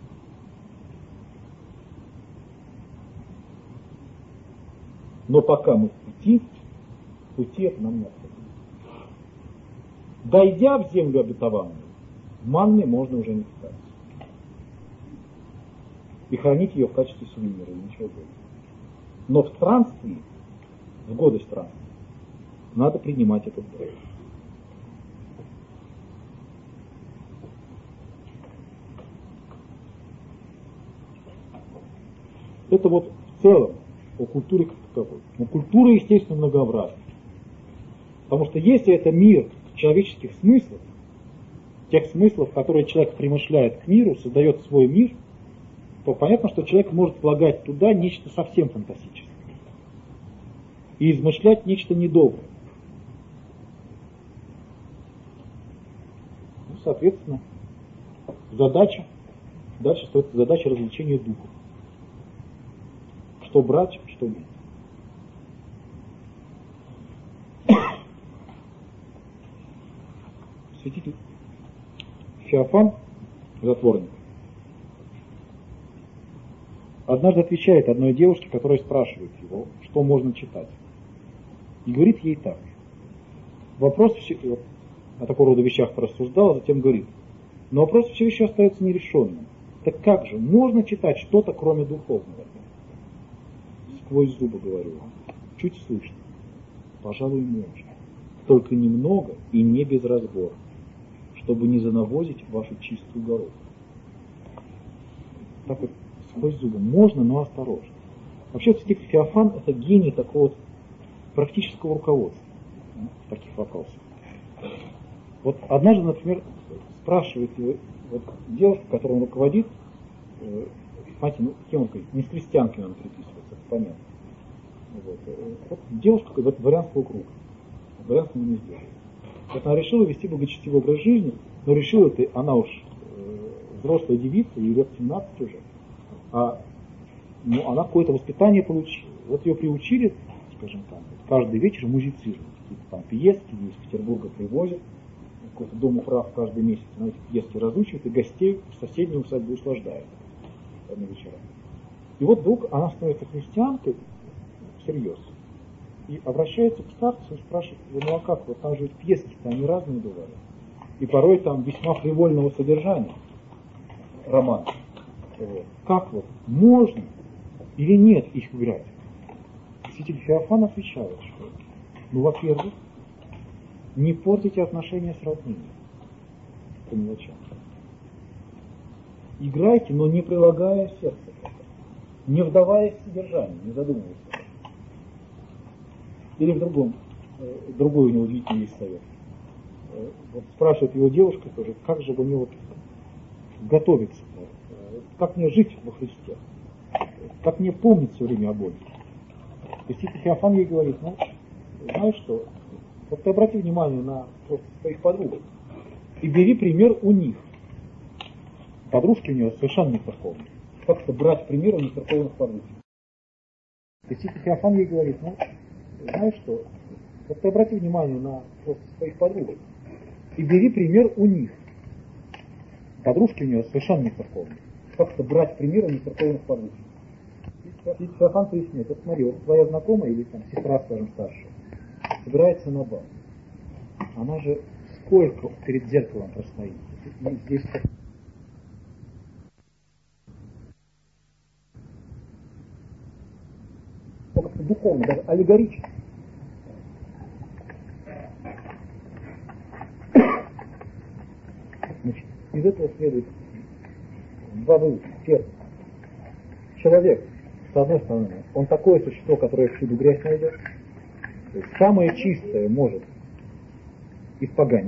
Но пока мы в пути это нам необходимо. Дойдя в землю обетованную, манной можно уже не питаться. И хранить ее в качестве сувенира, и ничего более. Но в странстве, в годы странствия, надо принимать этот дар. Это вот в целом о культуре как таковой. Но культура, естественно, многообразна. Потому что если это мир человеческих смыслов, тех смыслов, которые человек примышляет к миру, создает свой мир, то понятно, что человек может влагать туда нечто совсем фантастическое. И измышлять нечто недоброе. Ну, соответственно, дальше стоит задача развлечения духа. Что брать, что нет. Святитель Феофан, затворник, однажды отвечает одной девушке, которая спрашивает его, что можно читать. И говорит ей так. Вопрос о такого рода вещах порассуждал, а затем говорит, но вопрос все еще остается нерешенным. Так как же, можно читать что-то, кроме духовного? Сквозь зубы говорю вам. Чуть слышно. Пожалуй, можно. Только немного и не без разбора, чтобы не занавозить вашу чистую голову. Так вот, сквозь зубы можно, но осторожно. Вообще, святитель Феофан – это гений такого вот практического руководства в таких вопросах. Вот однажды, например, спрашивает его вот, девушка, которую он руководит, знаете, кем он говорит, не с крестьянками он переписывается, это понятно. Вот девушка дворянского круга, дворянского не сделала. Вот она решила вести благочестивый образ жизни, но решила это, она уж взрослая девица, ей лет 17 уже, а она какое-то воспитание получила. Вот ее приучили, скажем там, каждый вечер музицировать. Какие-то там пьески из Петербурга привозят, какой-то дом управ каждый месяц на эти пьески разучивают, и гостей в соседнюю усадьбу услаждают на вечера. И вот вдруг она становится христианкой всерьез. И обращается к старцу и спрашивает, ну а как, вот там же пьески-то они разные бывают. И порой там весьма фривольного содержания роман. Как вот, можно или нет их играть? Святитель Феофан отвечает, что, ну, во-первых, не портите отношения с родными по мелочам. Играйте, но не прилагая сердце, не вдаваясь в содержание, не задумываясь. Или другой у него удивительный есть совет. Вот спрашивает его девушка тоже, как же мне вот готовиться, как мне жить во Христе, как мне помнить все время о Боге. И святитель Феофан ей говорит, ну, знаешь что, вот ты обрати внимание на своих подруг и бери пример у них. Подружки у него совершенно не церковные. Как-то брать пример у нецерковных подруг. И святитель Феофан ей говорит, ну, знаешь что, вот ты обрати внимание на просто своих подруг и бери пример у них. Подружки у нее совершенно не церковные. Как это брать пример у нецерковных подружек? И Феофан поясняет, вот смотри, вот твоя знакомая или там сестра, скажем, старшая, собирается на бал. Она же сколько перед зеркалом простоит. И здесь как-то духовно, даже аллегорично. Значит, из этого следует два вывода. Первый. Человек, с одной стороны, он такое существо, которое всюду грязь найдет. То есть самое чистое может испоганить.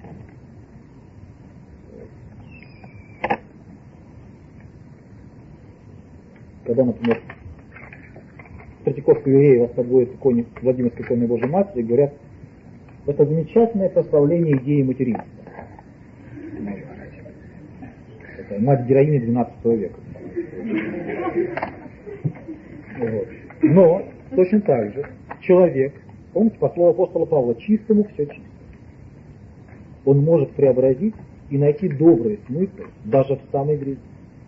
Когда, например, Третьяковского еврея восходит иконе Владимирской иконы Божьей Матери, говорят, это замечательное прославление идеи материнства. Это мать-героиня XII века. Вот. Но точно так же человек, помните, по слову апостола Павла, чистому все чисто. Он может преобразить и найти добрые смыслы даже в самой грязи.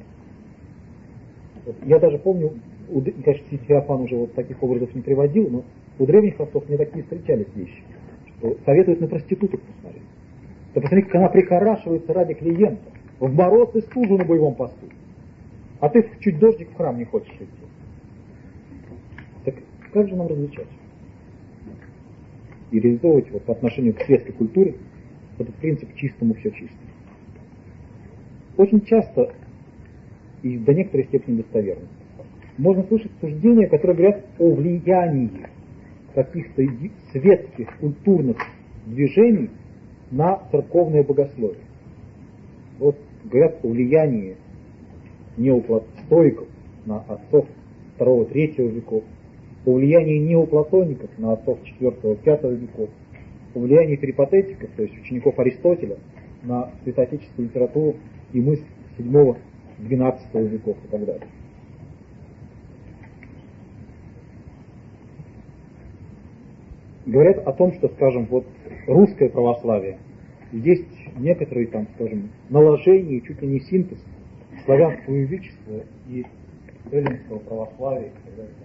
Вот. Я даже помню, конечно, Феофан уже вот таких образов не приводил, но у древних отцов мне такие встречались вещи, что советуют на проституток посмотреть. Да посмотри, как она прихорашивается ради клиента, в мороз и стужу на боевом посту. А ты чуть дождик в храм не хочешь идти. Так как же нам различать? И реализовывать вот по отношению к светской культуре этот принцип чистому все чисто. Очень часто, и до некоторой степени достоверно, можно слышать суждения, которые говорят о влиянии каких-то светских культурных движений на церковное богословие. Вот говорят о влиянии неоплатоников на отцов II-III веков, о влиянии неоплатоников на отцов IV-V веков, о влиянии перипатетиков, то есть учеников Аристотеля, на святоотеческую литературу и мысль VII-XII веков и так далее. Говорят о том, что, скажем, вот русское православие, есть некоторые там, скажем, наложения, чуть ли не синтез славянского язычества и эллинского православия и так далее.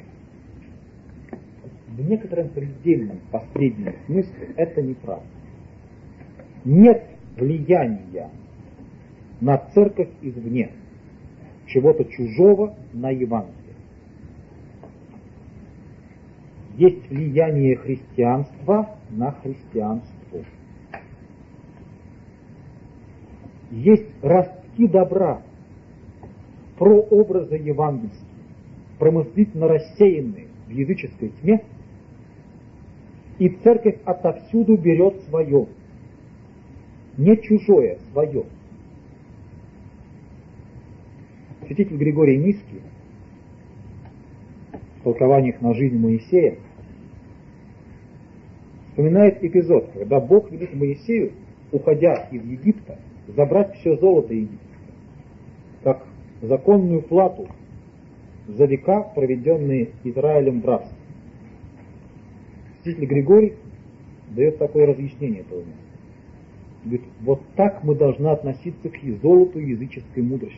В некотором предельном последнем смысле это неправда. Нет влияния на церковь извне, чего-то чужого на Евангелие. Есть влияние христианства на христианство. Есть ростки добра, прообразы евангельские, промыслительно рассеянные в языческой тьме, и церковь отовсюду берет свое, не чужое, свое. Святитель Григорий Низкий в толкованиях на жизнь Моисея вспоминает эпизод, когда Бог велит Моисею, уходя из Египта, забрать все золото египетское, как законную плату за века, проведенные Израилем в рабстве. Святитель Григорий дает такое разъяснение этого места. Говорит, вот так мы должны относиться к золоту языческой мудрости.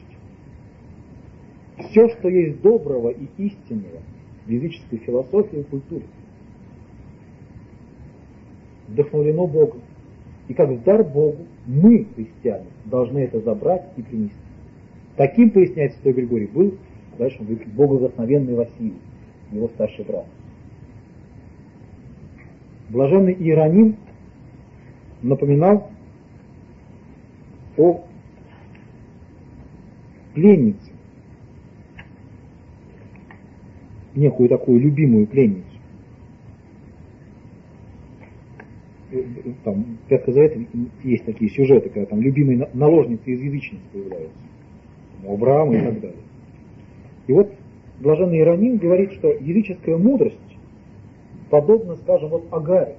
Все, что есть доброго и истинного в языческой философии и культуре, вдохновлено Богом. И как в дар Богу мы, христиане, должны это забрать и принести. Таким, поясняет святой Григорий, был, дальше он говорит, богоугодный Василий, его старший брат. Блаженный Иероним напоминал о пленнице, некую такую любимую пленницу. Там в Ветхом Завете есть такие сюжеты, когда там любимые наложницы из язычниц появляются, у Авраама и так далее. И вот блаженный Иероним говорит, что языческая мудрость подобно, скажем, вот Агаре.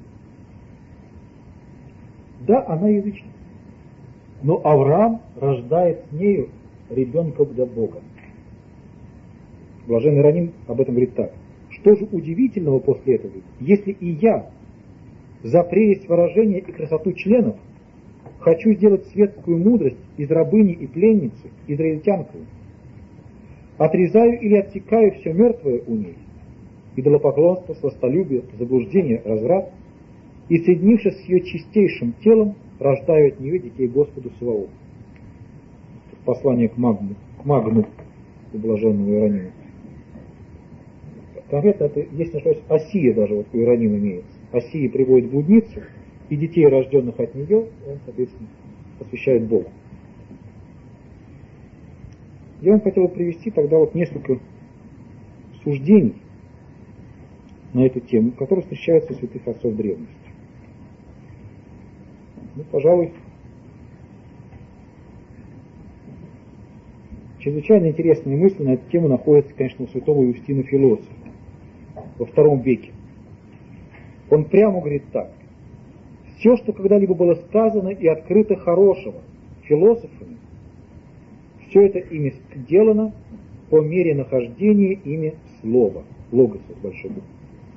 Да, она язычница, но Авраам рождает с нею ребенка для Бога. Блаженный Иероним об этом говорит так, что что же удивительного после этого, если и я за прелесть выражения и красоту членов хочу сделать светскую мудрость из рабыни и пленницы, израильтянкой, отрезаю или отсекаю все мертвое у ней, идолопоклонство, сластолюбие, заблуждение, разврат, и, соединившись с ее чистейшим телом, рождаю от нее детей Господу Саваофу. Послание к Магну, у блаженного Иеронима. Конкретно это, если не ошибаюсь, Осия даже вот у Иеронима имеется. Осия приводит блудницу, и детей, рожденных от нее, он, соответственно, посвящает Богу. Я вам хотел привести тогда вот несколько суждений на эту тему, которые встречаются у святых отцов древности. Ну, пожалуй, чрезвычайно интересные мысли на эту тему находятся, конечно, у святого Иустина Философа во II веке. Он прямо говорит так: все, что когда-либо было сказано и открыто хорошего философами, все это ими сделано по мере нахождения ими слова, логоса с большой буквы.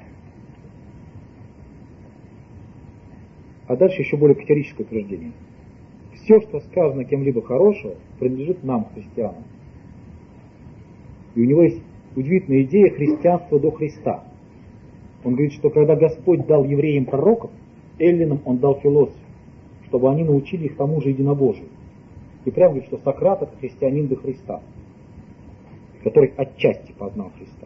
А дальше еще более категорическое утверждение. Все, что сказано кем-либо хорошего, принадлежит нам, христианам. И у него есть удивительная идея христианства до Христа. Он говорит, что когда Господь дал евреям пророков, эллинам он дал философов, чтобы они научили их тому же единобожию. И прямо говорит, что Сократ — это христианин до Христа, который отчасти познал Христа.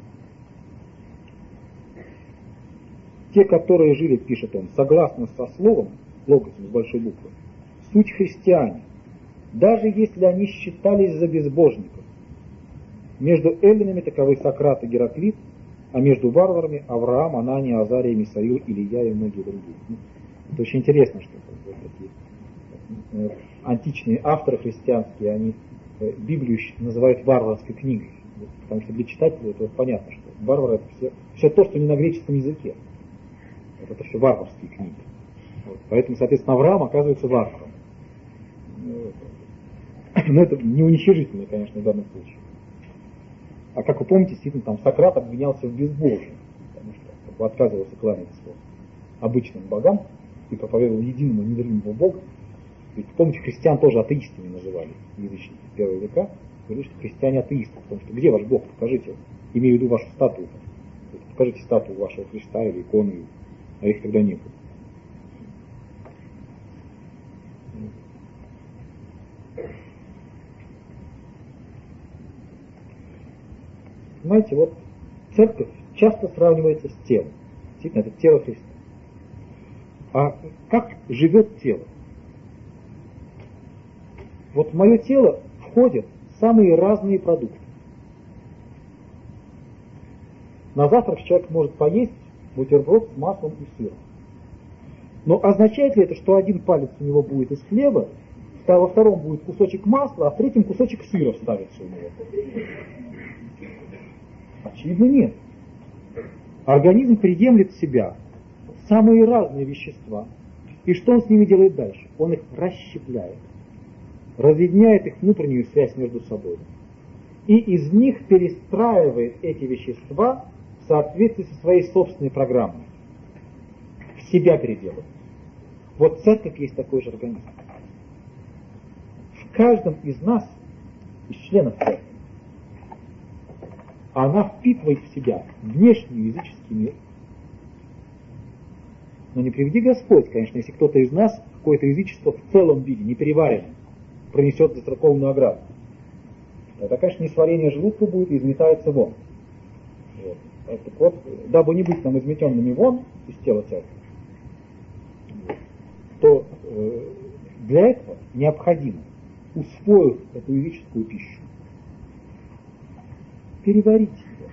Те, которые жили, пишет он, согласно со словом, логосом с большой буквы, суть христиане, даже если они считались за безбожников. Между эллинами таковы Сократ и Гераклит, а между варварами Авраам, Анания, Азария, Мисаил, Илия и многие другие. Это очень интересно, что вот такие античные авторы христианские, они Библию называют варварской книгой. Потому что для читателя это понятно, что варвары — это все то, что не на греческом языке. Это все варварские книги. Вот. Поэтому, соответственно, Авраам оказывается варваром. Но это не уничижительно, конечно, в данном случае. А как вы помните, действительно, там Сократ обвинялся в безбожии, потому что отказывался кланяться обычным богам и проповедовал единому неверимого Бога. Ведь, помните, христиан тоже атеистами называли язычники в первые века. Говорили, что христиане атеисты, потому что где ваш Бог? Покажите, имею в виду вашу статую. Покажите статую вашего Христа или икону, а их тогда не было. Знаете, вот церковь часто сравнивается с телом. Действительно, это тело Христа. А как живет тело? Вот в мое тело входят самые разные продукты. На завтрак человек может поесть бутерброд с маслом и сыром. Но означает ли это, что один палец у него будет из хлеба, во втором будет кусочек масла, а в третьем кусочек сыра вставится у него? Очевидно, нет. Организм приемлет в себя самые разные вещества. И что он с ними делает дальше? Он их расщепляет, разъединяет их внутреннюю связь между собой. И из них перестраивает эти вещества в соответствии со своей собственной программой. В себя переделывает. Вот церковь есть такой же организм. В каждом из нас, из членов церкви, она впитывает в себя внешний языческий мир. Но не приведи Господь, конечно, если кто-то из нас какое-то язычество в целом виде, не переваренное, пронесет за церковную ограду. Это, конечно, несварение желудка будет и изметается вон. Вот. Так вот, дабы не быть нам изметенными вон из тела церкви, то для этого необходимо, усвоив эту языческую пищу, переварить ее,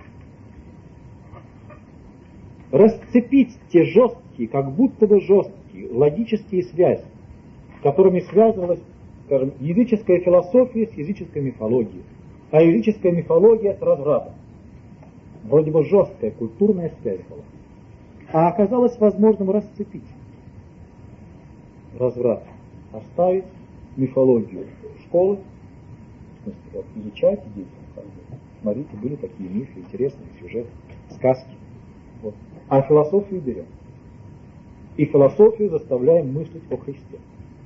расцепить те жесткие, как будто бы жесткие, логические связи, с которыми связывалась, скажем, языческая философия с языческой мифологией, а языческая мифология с развратом. Вроде бы жесткая культурная связь была. А оказалось возможным расцепить разврат, оставить мифологию школы, в смысле, вот, изучать детям. Смотрите, были такие мифы, интересные сюжеты. сказки. Вот. А философию берем. И философию заставляем мыслить о Христе.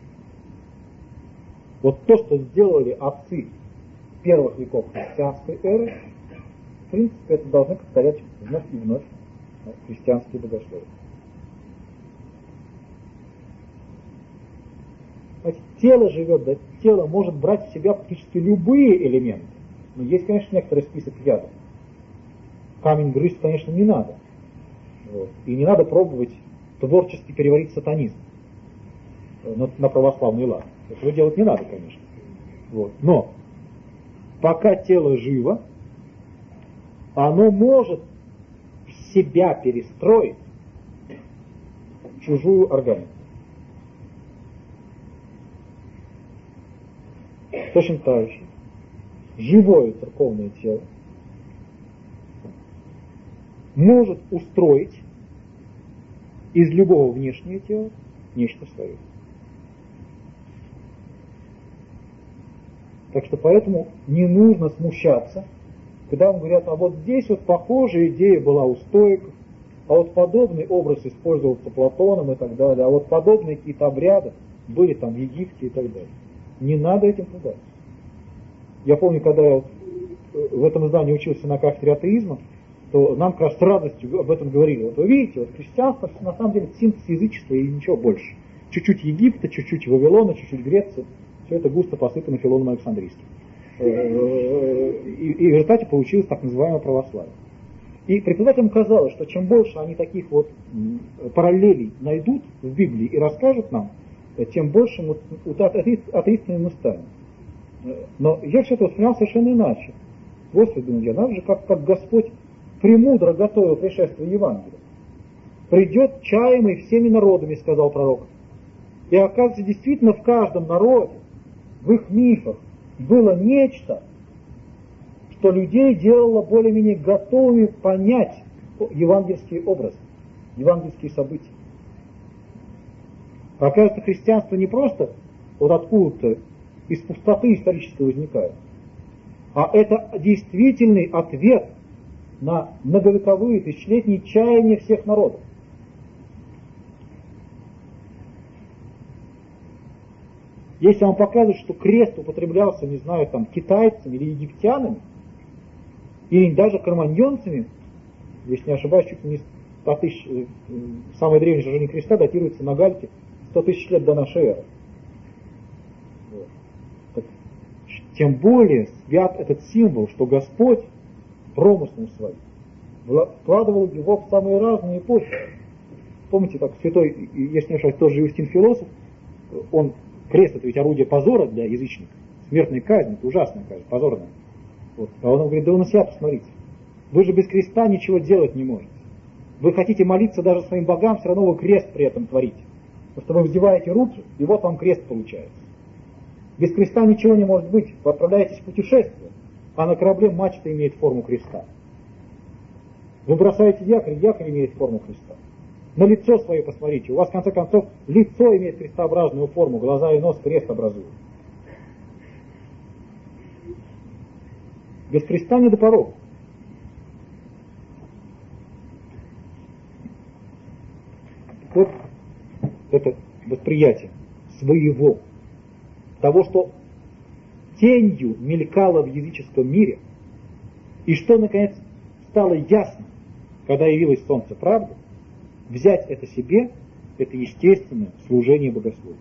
Вот то, что сделали отцы первых веков христианской эры, в принципе, это должны повторять вновь и вновь христианские богословия. Тело живет, да, тело может брать в себя практически любые элементы. Но есть, конечно, некоторый список ядов. Камень грызть, конечно, не надо. Вот. И не надо пробовать творчески переварить сатанизм на православный лад. Этого делать не надо, конечно. Вот. Но пока тело живо, оно может в себя перестроить чужую органику. Точно так же живое церковное тело может устроить из любого внешнего тела нечто свое. Так что поэтому не нужно смущаться, когда вам говорят, а вот здесь вот похожая идея была у стоиков, а вот подобный образ использовался Платоном и так далее, а вот подобные какие-то обряды были там в Египте и так далее. Не надо этим пугаться. Я помню, когда я в этом здании учился на кафедре атеизма, то нам как раз с радостью об этом говорили. Вот вы видите, вот христианство на самом деле синтез язычества и ничего больше. Чуть-чуть Египта, чуть-чуть Вавилона, чуть-чуть Греции. Все это густо посыпано Филоном Александрийским. И в результате получилось так называемое православие. И преподавателям казалось, что чем больше они таких вот параллелей найдут в Библии и расскажут нам, тем больше мы атеистами мы станем. Но я все это воспринял совершенно иначе. Господи, думаю я, надо же, как Господь премудро готовил пришествие Евангелия. Придет чаемый всеми народами, сказал пророк. И оказывается, действительно в каждом народе, в их мифах, было нечто, что людей делало более-менее готовыми понять евангельские образы, евангельские события. Оказывается, христианство не просто вот откуда-то из пустоты исторической возникает, а это действительный ответ на многовековые, тысячелетние чаяния всех народов. Если вам показывают, что крест употреблялся, не знаю, там, китайцами или египтянами, или даже карманьонцами, если не ошибаюсь, чуть ли не 100 тысяч, самое древнее сожжение креста датируется на Гальке 100 тысяч лет до нашей эры. Вот. Так, тем более свят этот символ, что Господь промыслом своим вкладывал его в самые разные эпохи. Помните, так святой, если не ошибаюсь, тоже Иустин Философ, он крест — это ведь орудие позора для язычников, смертной казни, это ужасная казнь, позорная. Вот. А он говорит, да вы на себя посмотрите, вы же без креста ничего делать не можете. Вы хотите молиться даже своим богам, все равно вы крест при этом творите. Потому что вы вздеваете руки, и вот вам крест получается. Без креста ничего не может быть. Вы отправляетесь в путешествие, а на корабле мачта имеет форму креста. Вы бросаете якорь, якорь имеет форму креста. На лицо свое посмотрите. У вас, в конце концов, лицо имеет крестообразную форму, глаза и нос крест образуют. Без креста не до порога. Вот это восприятие своего, того, что тенью мелькало в языческом мире, и что, наконец, стало ясно, когда явилось солнце правды, взять это себе, это естественное служение богословию.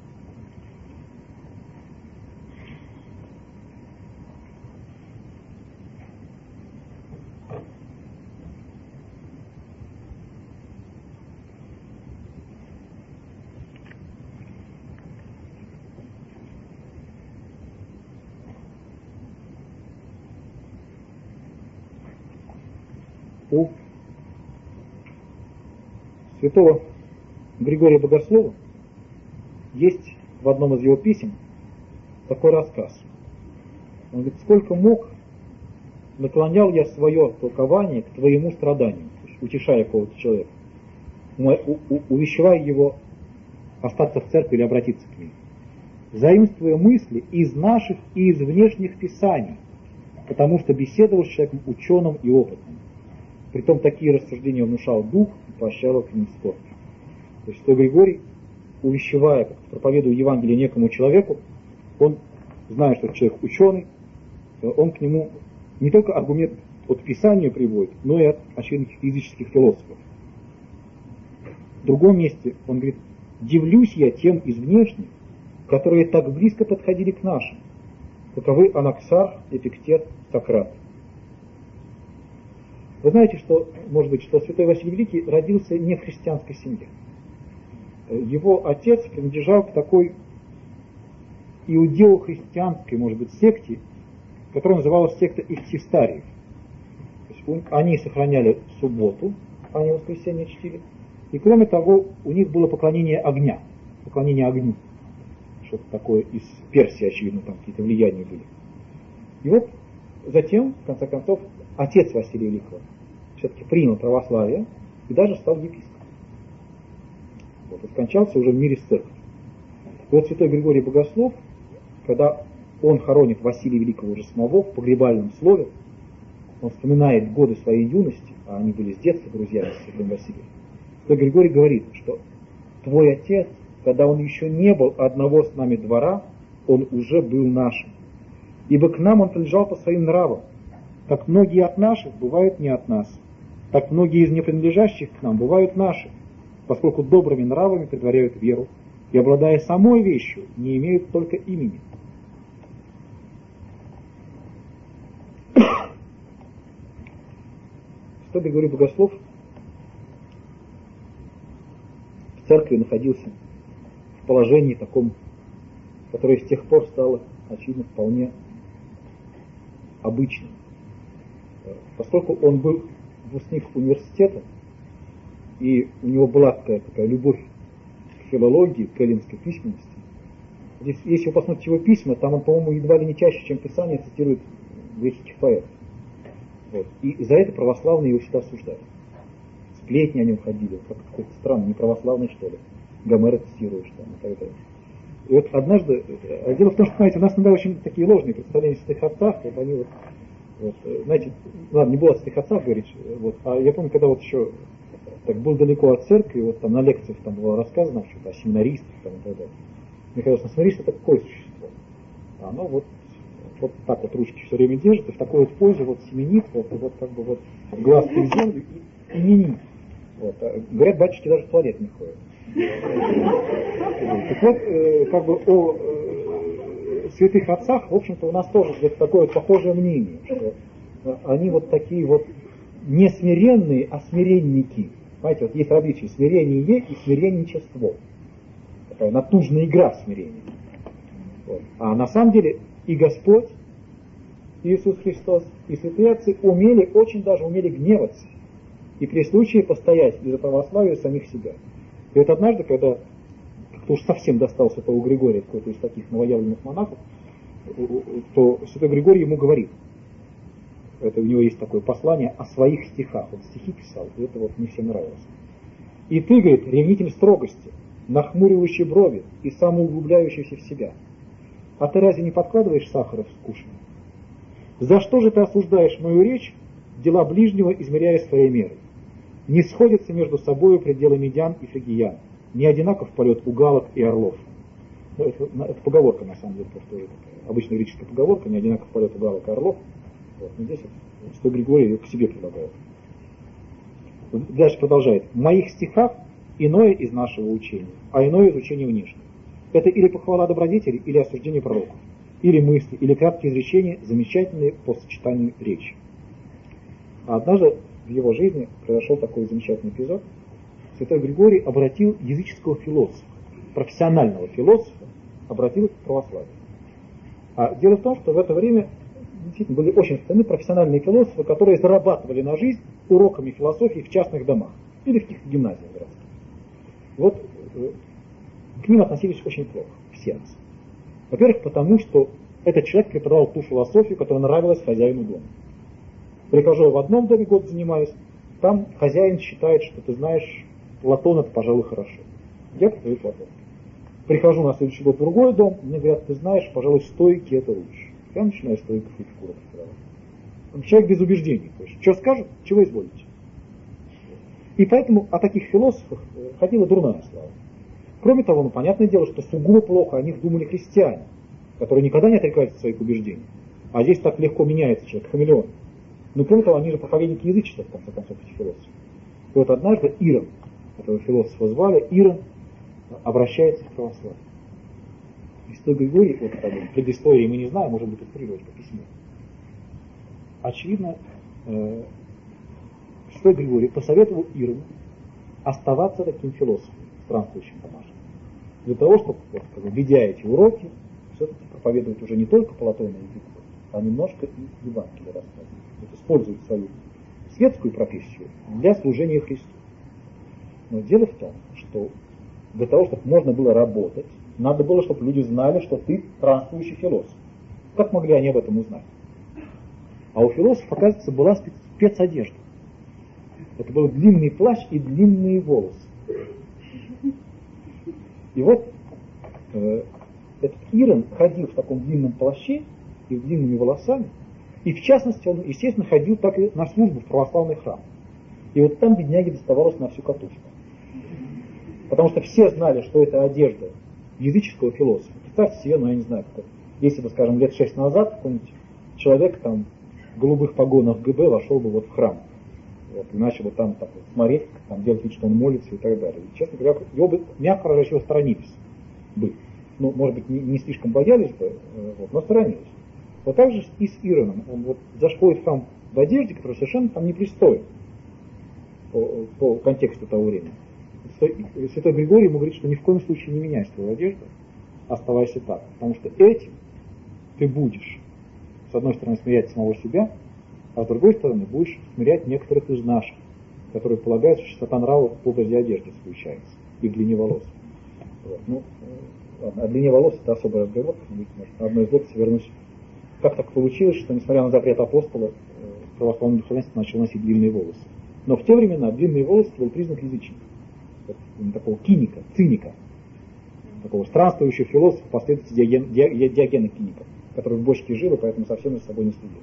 У святого Григория Богослова есть в одном из его писем такой рассказ. Он говорит, сколько мог, наклонял я свое толкование к твоему страданию, то есть утешая какого-то человека, увещевая его остаться в церкви или обратиться к ней, заимствуя мысли из наших и из внешних писаний, потому что беседовал с человеком ученым и опытным. Притом такие рассуждения внушал дух и поощрял к ним спор. То есть святой Григорий, увещевая, как проповедуя Евангелие некому человеку, он, зная, что человек ученый, он к нему не только аргумент от Писания приводит, но и от очевидных языческих философов. В другом месте он говорит: «Дивлюсь я тем из внешних, которые так близко подходили к нашим, каковы Анаксарх, Эпиктет, Сократ». Вы знаете, что, может быть, что святой Василий Великий родился не в христианской семье. Его отец принадлежал к такой иудео-христианской, может быть, секте, которая называлась секта Ихтистариев. То есть они сохраняли субботу, они воскресенье чтили. И кроме того, у них было поклонение огня, поклонение огню. Что-то такое из Персии, очевидно, там какие-то влияния были. И вот затем, в конце концов, отец Василия Великого все-таки принял православие и даже стал епископом. Вот, и скончался уже в мире с церковью. И вот святой Григорий Богослов, когда он хоронит Василия Великого уже самого в погребальном слове, он вспоминает годы своей юности, а они были с детства друзьями с святым Василием. Святой Григорий говорит, что твой отец, когда он еще не был одного с нами двора, он уже был нашим. Ибо к нам он принадлежал по своим нравам. Как многие от наших бывают не от нас, так многие из непринадлежащих к нам бывают наши, поскольку добрыми нравами предваряют веру и, обладая самой вещью, не имеют только имени. Святой Григорий Богослов в церкви находился в положении таком, которое с тех пор стало, очевидно, вполне обычным. Поскольку он был выпускник университета, и у него была такая любовь к филологии, к эллинской письменности. Здесь, если вы посмотрите его письма, там он, по-моему, едва ли не чаще, чем Писание, цитирует греческих поэтов. Вот. И за это православные его всегда осуждали. Сплетни о нем ходили, как какой-то странный, неправославный, что ли. Гомера цитируешь там и так далее. И вот однажды, дело в том, что, знаете, у нас иногда очень такие ложные представления о святых отцах, вот они вот, знаете, ладно, не было о святых отцах говорить, вот, а я помню, когда вот еще так был далеко от церкви, вот там на лекциях там было рассказано что-то о семинаристах там и так далее. Мне казалось, семинарист это какое существо? А оно вот так вот ручки все время держит, и в такой вот позе вот семенит, вот как бы вот глазки в землю и не. Вот. Говорят, батюшки даже в туалет не ходят. Так вот, как бы о святых отцах, в общем-то, у нас тоже где-то такое вот похожее мнение, что они вот такие вот не смиренные, а смиренники. Знаете, вот есть различие смирение и смиренничество. Такая натужная игра в смирении. Вот. А на самом деле и Господь, Иисус Христос, и святые отцы очень даже умели гневаться. И при случае постоять за православие самих себя. И вот однажды, когда как-то уж совсем достал святого Григория, какой-то из таких новоявленных монахов, то святой Григорий ему говорит, это у него есть такое послание о своих стихах, он стихи писал, и это вот не всем нравилось. И ты, говорит, ревнитель строгости, нахмуривающий брови и самоуглубляющийся в себя, а ты разве не подкладываешь сахара в скушенное? За что же ты осуждаешь мою речь, дела ближнего измеряя своей мерой? Не сходятся между собою пределы медян и фригиян, не одинаков полет у галок и орлов. Ну, это поговорка, на самом деле, просто тоже такая обычная греческая поговорка, не одинаков полет у галок и орлов. Вот, но здесь святой Григорий ее к себе предлагает. Дальше продолжает. В моих стихах иное из нашего учения, а иное из учения внешнего. Это или похвала добродетели, или осуждение пророков, или мысли, или краткие изречения, замечательные по сочетанию речи. А однажды в его жизни произошел такой замечательный эпизод. Святой Григорий обратил языческого философа, профессионального философа, обратил к православию. А дело в том, что в это время действительно были очень ценны профессиональные философы, которые зарабатывали на жизнь уроками философии в частных домах или в каких-то гимназиях городских. Вот к ним относились очень плохо, все нас. Во-первых, потому что этот человек преподавал ту философию, которая нравилась хозяину дома. Прихожу в одном доме, год занимаюсь, там хозяин считает, что ты знаешь, Платон это, пожалуй, хорошо. Я преподаю Платон. Прихожу на следующий год в другой дом, мне говорят, ты знаешь, пожалуй, стойки это лучше. Я начинаю стойков и фигурок преподавать. Человек без убеждений. То есть, что скажет, чего изволите. И поэтому о таких философах ходила дурная слава. Кроме того, понятное дело, что сугубо плохо о них думали христиане, которые никогда не отрекаются от своих убеждений. А здесь так легко меняется человек, хамелеон. Но кроме того, они же проповедники язычества, в конце концов, эти философы. И вот однажды Ирон, этого философа звали, Ирон обращается к православию. И святой Григорий, вот предыстории мы не знаем, можем иллюстрировать по письму. Очевидно, святой Григорий посоветовал Ирону оставаться таким философом, странствующим по нашему. Для того, чтобы, ведя эти уроки, все-таки проповедовать уже не только Платона и Эпиктета, а немножко и Евангелие рассказывать. Использовать свою светскую профессию для служения Христу. Но дело в том, что для того, чтобы можно было работать, надо было, чтобы люди знали, что ты странствующий философ. Как могли они об этом узнать? А у философа, оказывается, была спецодежда. Это был длинный плащ и длинные волосы. И вот этот Ирон ходил в таком длинном плаще и с длинными волосами. И в частности, он, естественно, ходил так и на службу в православный храм. И вот там бедняге доставалось на всю катушку. Потому что все знали, что это одежда языческого философа. Представьте себе, я не знаю, если бы, скажем, лет 6 назад какой-нибудь человек там в голубых погонах ГБ вошел бы вот в храм. Вот, и начал бы там так, смотреть, там, делать вид, что он молится и так далее. И, честно говоря, его бы, мягко выражаясь, его сторонились бы. Ну, может быть, не слишком боялись бы, но сторонились. Вот так же и с Ироном. Он вот заходит в храм в одежде, которая совершенно там непристойна по контексту того времени. Святой Григорий ему говорит, что ни в коем случае не меняй свою одежду, оставайся так. Потому что этим ты будешь, с одной стороны, смирять самого себя, а с другой стороны, будешь смирять некоторых из наших, которые полагают, что чистота нрава в образе одежды заключается и в длине волос. Вот. Ну, ладно, о длине волос это особый разговор, на одной из лекций вернусь. Как так получилось, что, несмотря на запрет апостола, православное духовенство начало носить длинные волосы. Но в те времена длинные волосы был признак язычника, такого киника, циника, такого странствующего философа, последователя Диогена Киника, который в бочке жил, и поэтому совсем за собой не следил.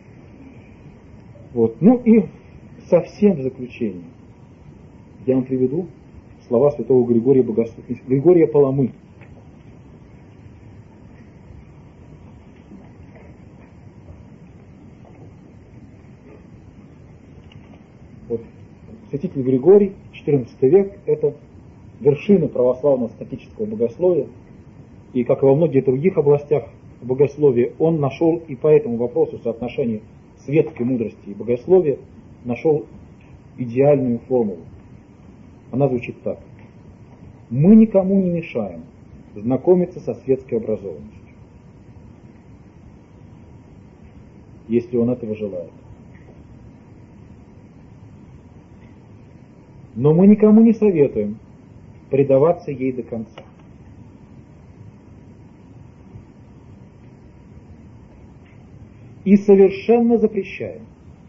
Вот. Ну и совсем в заключение я вам приведу слова святого Григория Богослова, Григория Паламы. Вот. Святитель Григорий, XIV век, это вершина православного статического богословия, и, как и во многих других областях богословия, он нашел и по этому вопросу соотношения светской мудрости и богословия, нашел идеальную формулу. Она звучит так. Мы никому не мешаем знакомиться со светской образованностью, если он этого желает. Но мы никому не советуем предаваться ей до конца. И совершенно запрещаем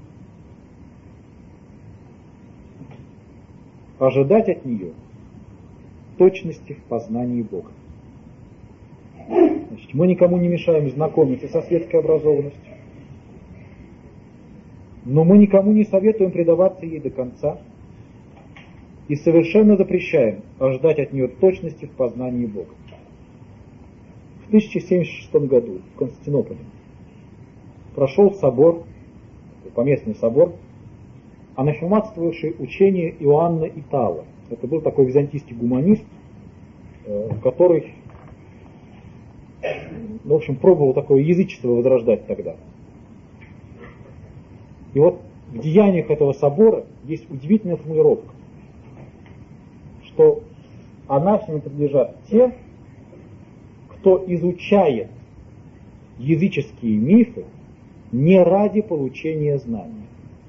ожидать от нее точности в познании Бога. Значит, мы никому не мешаем знакомиться со светской образованностью, но мы никому не советуем предаваться ей до конца и совершенно запрещаем ожидать от нее точности в познании Бога. В 1076 году в Константинополе прошел собор, поместный собор, анафематствовавший учение Иоанна Итала. Это был такой византийский гуманист, который, в общем, пробовал такое язычество возрождать тогда. И вот в деяниях этого собора есть удивительная формулировка, что анафеме подлежат те, кто изучает языческие мифы не ради получения знания.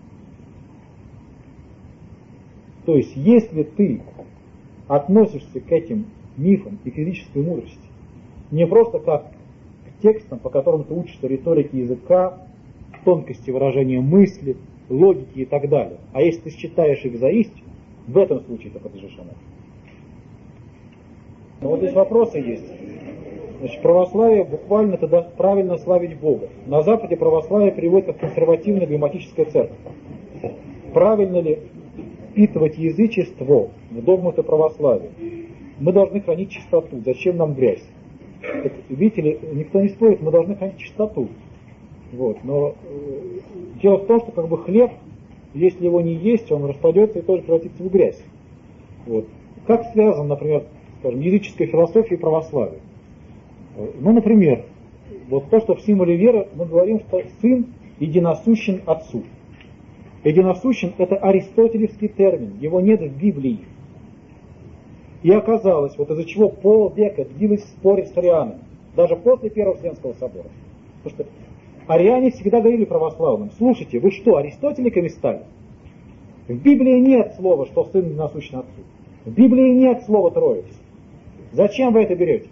То есть, если ты относишься к этим мифам и к языческой мудрости не просто как к текстам, по которым ты учишься риторике языка, тонкости выражения мысли, логики и так далее, а если ты считаешь их за истину, в этом случае ты подлежишь анафеме. Но вот здесь вопросы есть. Значит, православие буквально тогда правильно славить Бога. На Западе православие переводится как консервативная догматическая церковь. Правильно ли впитывать язычество в догматы православия. Мы должны хранить чистоту. Зачем нам грязь? Так, видите ли, никто не спорит, мы должны хранить чистоту. Вот. Но дело в том, что как бы хлеб, если его не есть, он распадется и тоже превратится в грязь. Вот. Как связан, например, скажем, языческая философия и православие? Ну, например, вот то, что в символе веры мы говорим, что сын единосущен Отцу. Единосущен – это аристотелевский термин, его нет в Библии. И оказалось, вот из-за чего полвека длилось спорить с арианами, даже после Первого Вселенского собора. Потому что ариане всегда говорили православным: слушайте, вы что, аристотеликами стали? В Библии нет слова, что сын единосущен Отцу. В Библии нет слова Троицы. Зачем вы это берете?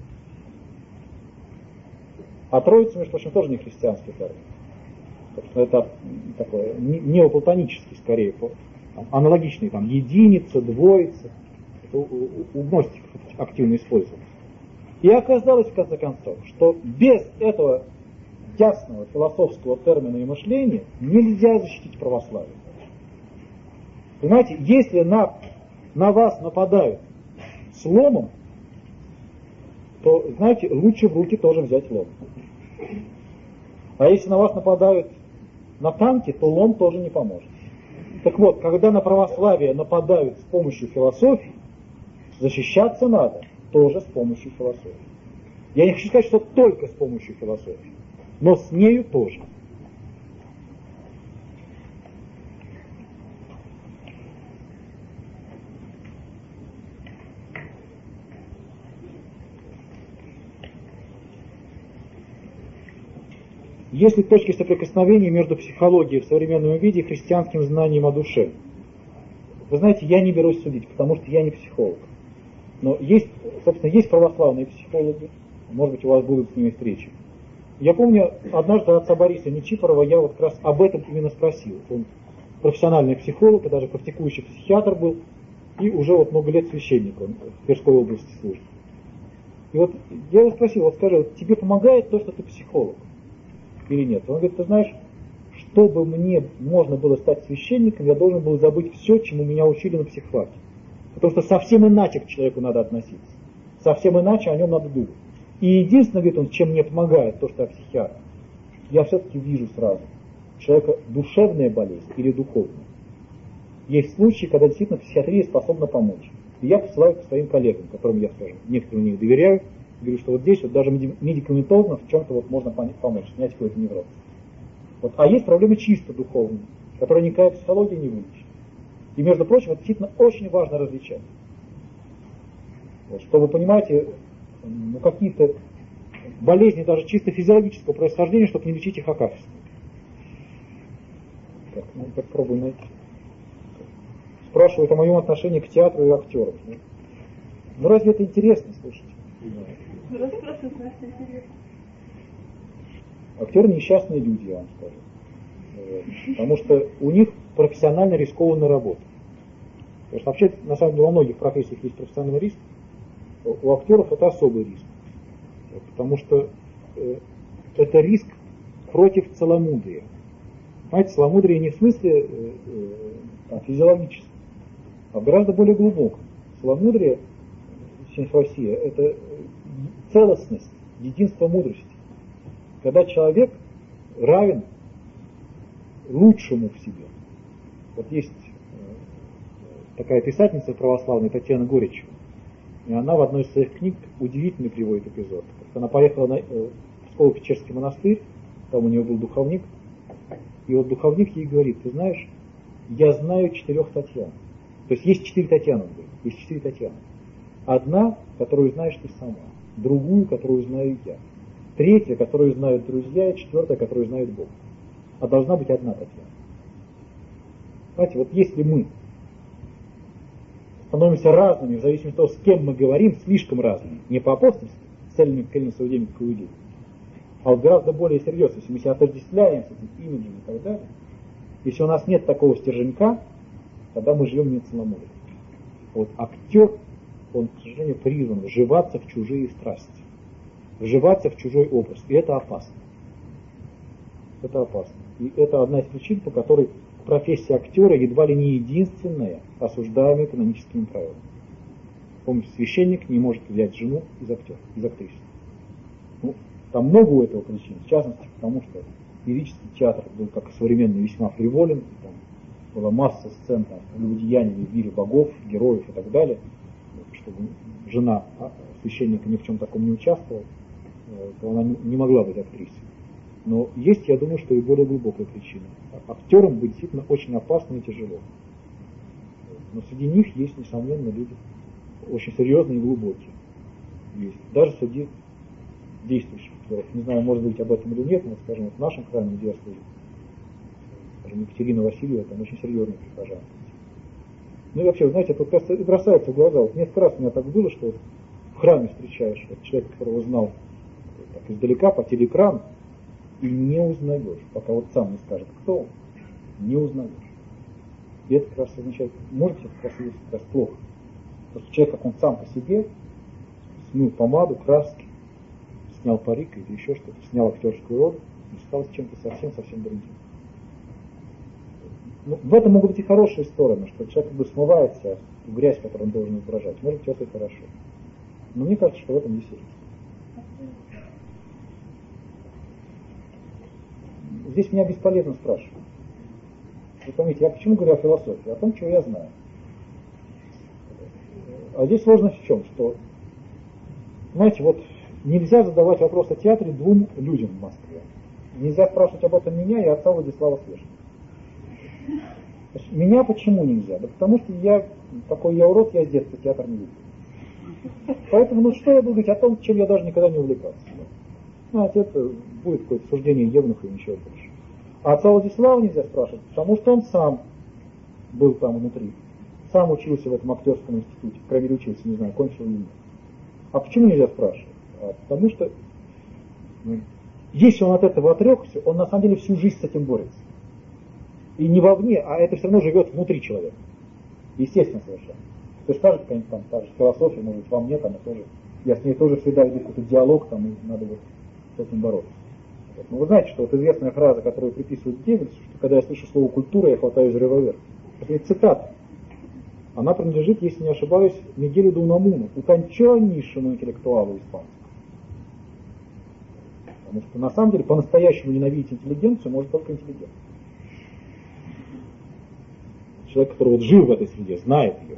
А Троица, между прочим, тоже не христианский термин. Это такой неоплатонический, скорее, аналогичный, там, единица, двоица. Это у гностиков активно используется. И оказалось, в конце концов, что без этого ясного философского термина и мышления нельзя защитить православие. Понимаете, если на вас нападают с ломом, то, знаете, лучше в руки тоже взять лом. А если на вас нападают на танке, то лом тоже не поможет. Так вот, когда на православие нападают с помощью философии, защищаться надо тоже с помощью философии. Я не хочу сказать, что только с помощью философии, но с нею тоже. Есть ли точки соприкосновения между психологией в современном виде и христианским знанием о душе? Вы знаете, я не берусь судить, потому что я не психолог. Но есть, собственно, есть православные психологи, может быть, у вас будут с ними встречи. Я помню, однажды отца Бориса Нечипорова я вот как раз об этом именно спросил. Он профессиональный психолог, и даже практикующий психиатр был, и уже вот много лет священник, он в Тверской области служит. И вот я его спросил: вот скажи, вот тебе помогает то, что ты психолог? Или нет? Он говорит: ты знаешь, чтобы мне можно было стать священником, я должен был забыть все, чему меня учили на психфаке. Потому что совсем иначе к человеку надо относиться. Совсем иначе о нем надо думать. И единственное, говорит он, чем мне помогает то, что я психиатр, я все-таки вижу сразу, у человека душевная болезнь или духовная. Есть случаи, когда действительно психиатрия способна помочь. И я посылаю к своим коллегам, которым я, скажем, некоторым из них доверяю, говорю, что вот здесь вот даже медикаментозно в чем-то вот можно помочь, снять какой-то невроз. Вот. А есть проблемы чисто духовные, которые никакая психология не вылечит. И, между прочим, это действительно очень важно различать. Вот, что вы понимаете, ну, какие-то болезни даже чисто физиологического происхождения, чтобы не лечить их качественно. Так, ну, попробуем найти. Спрашивают о моем отношении к театру и актерам. Ну разве это интересно, слушайте? Актеры несчастные люди, я вам скажу. Потому что у них профессионально рискованная работа. Потому что вообще, на самом деле, во многих профессиях есть профессиональный риск. У актеров это особый риск. Потому что это риск против целомудрия. Понимаете, целомудрие не в смысле физиологическом, а в гораздо более глубоком. Целомудрие, синхросия, это целостность, единство мудрости. Когда человек равен лучшему в себе. Вот есть такая писательница православная Татьяна Горичева, и она в одной из своих книг удивительный приводит эпизод. Она поехала в Псково-Печерский монастырь, там у нее был духовник, и вот духовник ей говорит: ты знаешь, я знаю 4 Татьян. То есть 4 Татьяны, есть 4 Татьяны. Одна, которую знаешь ты сама, другую, которую знаю я, третья, которую знают друзья, и 4, которую знает Бог. А должна быть одна Татьяна. Знаете, вот если мы становимся разными, в зависимости от того, с кем мы говорим, слишком разными, не по апостольски, с цельными соблюдением к иудею, а вот гораздо более серьезно, если мы себя отождествляем с этим имиджем и так далее, если у нас нет такого стерженька, тогда мы живем не целомудренно. Вот актер, он, к сожалению, призван вживаться в чужие страсти, вживаться в чужой образ, и это опасно. Это опасно. И это одна из причин, по которой профессия актера едва ли не единственная, осуждаемая каноническими правилами. Помните, священник не может взять жену из актрисы. Ну, там много у этого причин, в частности, потому что лирический театр был, как и современный, весьма фриволен, там была масса сцен любодеяния в мире богов, героев и так далее, чтобы жена священника ни в чем таком не участвовала, то она не могла быть актрисой. Но есть, я думаю, что и более глубокая причина. Актерам быть действительно очень опасно и тяжело. Но среди них есть, несомненно, люди очень серьезные и глубокие. Есть. Даже среди действующих актеров. Не знаю, может быть, об этом или нет, но, скажем, в нашем храме, где я служу, скажем, Екатерина Васильева, там очень серьезные прихожане. Ну и вообще, знаете, это вот бросается в глаза. Вот несколько раз у меня так было, что вот в храме встречаешь человека, которого знал так издалека, по телеэкрану, и не узнаешь, пока вот сам не скажет, кто он, не узнаешь. И это как раз означает, может быть, это как раз плохо. Просто человек, как он сам по себе, смыл помаду, краски, снял парик или еще что-то, снял актерскую роль и стал чем-то совсем-совсем другим. Ну, в этом могут быть и хорошие стороны, что человек как бы смывает себя в грязь, которую он должен изображать. Может быть, это и хорошо. Но мне кажется, что в этом есть риск. Здесь меня бесполезно спрашивать. Вы поймите, я почему говорю о философии? О том, чего я знаю. А здесь сложность в чем? Что, знаете, вот нельзя задавать вопрос о театре двум людям в Москве. Нельзя спрашивать об этом меня и отца Владислава Свешника. Меня почему нельзя? Да потому что я урод, я с детства театр не люблю. Поэтому, ну что я буду говорить о том, чем я даже никогда не увлекался. Знаете, это будет какое-то суждение евнуха и ничего больше. А отца Владислава нельзя спрашивать, потому что он сам был там внутри. Сам учился в этом актерском институте. По крайней мере, учился, не знаю, кончил или нет. А почему нельзя спрашивать? Потому что если он от этого отрекся, он на самом деле всю жизнь с этим борется. И не вовне, а это все равно живет внутри человека. Естественно, совершенно. Кто скажет, какая-нибудь там та же философия, может быть, во мне там, я с ней тоже всегда веду какой-то диалог, там, и надо вот с этим бороться. Но вы знаете, что вот известная фраза, которую приписывают Геббельсу, что когда я слышу слово «культура», я хватаюсь за револьвер. Это ведь цитата. Она принадлежит, если не ошибаюсь, Мигелю де Унамуну, утонченнейшему интеллектуалу испанскому. Потому что на самом деле по-настоящему ненавидеть интеллигенцию может только интеллигент. Человек, который вот жил в этой среде, знает ее.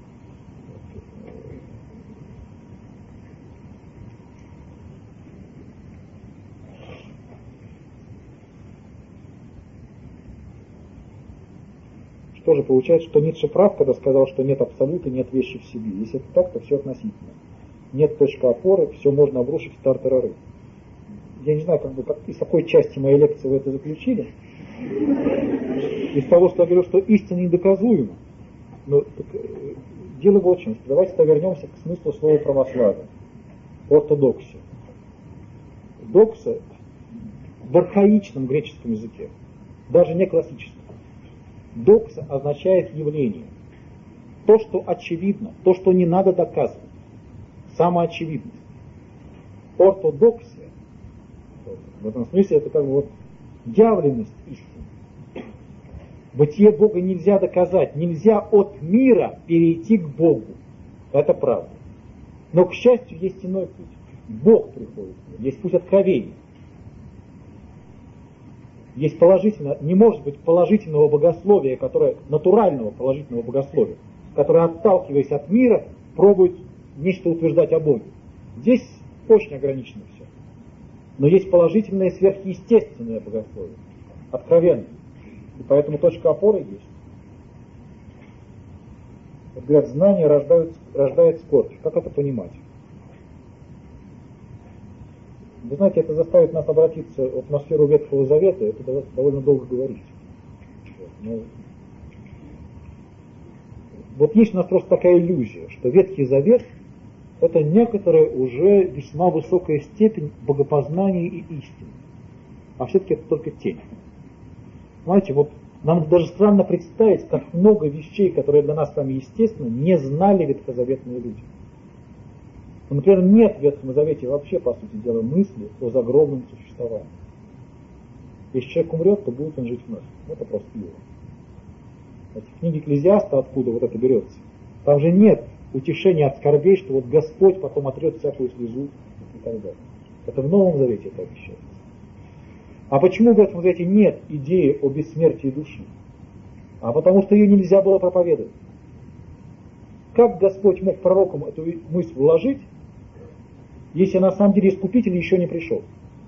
Тоже получается, что Ницше прав, когда сказал, что нет абсолюта, нет вещи в себе. Если это так, то все относительно. Нет точки опоры, все можно обрушить в тартарары. Я не знаю, из какой части моей лекции вы это заключили. Из того, что я говорю, что истина недоказуема. Но дело в чем. Давайте вернемся к смыслу слова православия. Ортодоксия. Докса в архаичном греческом языке, даже не классическом. Докса означает явление. То, что очевидно, то, что не надо доказывать. Самоочевидность. Ортодоксия, в этом смысле, это как бы вот явленность истины. Бытие Бога нельзя доказать. Нельзя от мира перейти к Богу. Это правда. Но, к счастью, есть иной путь. Бог приходит. Есть путь откровения. Есть положительно, не может быть положительного богословия, натурального положительного богословия, которое, отталкиваясь от мира, пробует нечто утверждать о Боге. Здесь очень ограничено все. Но есть положительное сверхъестественное богословие, откровенное. И поэтому точка опоры есть. Вот говорят, знание рождает скорбь. Как это понимать? Вы знаете, это заставит нас обратиться в атмосферу Ветхого Завета, это довольно долго говорить. Но вот есть у нас просто такая иллюзия, что Ветхий Завет – это некоторая уже весьма высокая степень богопознания и истины. А все-таки это только тень. Знаете, вот нам даже странно представить, как много вещей, которые для нас с вами естественны, не знали ветхозаветные люди. Например, нет в Ветхом Завете вообще, по сути дела, мысли о загробном существовании. Если человек умрет, то будет он жить вновь. Это просто его. В книге Экклезиаста, откуда вот это берется, там же нет утешения от скорбей, что вот Господь потом отрет всякую слезу и так далее. Это в Новом Завете это обещается. А почему в этом Завете нет идеи о бессмертии души? А потому что ее нельзя было проповедовать. Как Господь мог пророкам эту мысль вложить, если на самом деле Искупитель еще не пришел?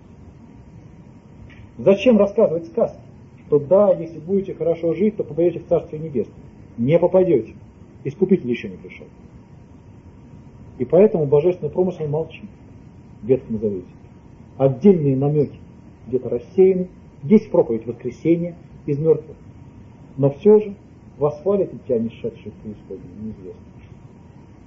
Зачем рассказывать сказки? Что да, если будете хорошо жить, то попадете в Царствие Небесное. Не попадете. Искупитель еще не пришел. И поэтому божественный промысел молчит в Ветхом Завете. Отдельные намеки где-то рассеяны. Есть проповедь воскресения из мертвых. Но все же восхвалит ли тебя несшедшие в преисподнюю, неизвестно.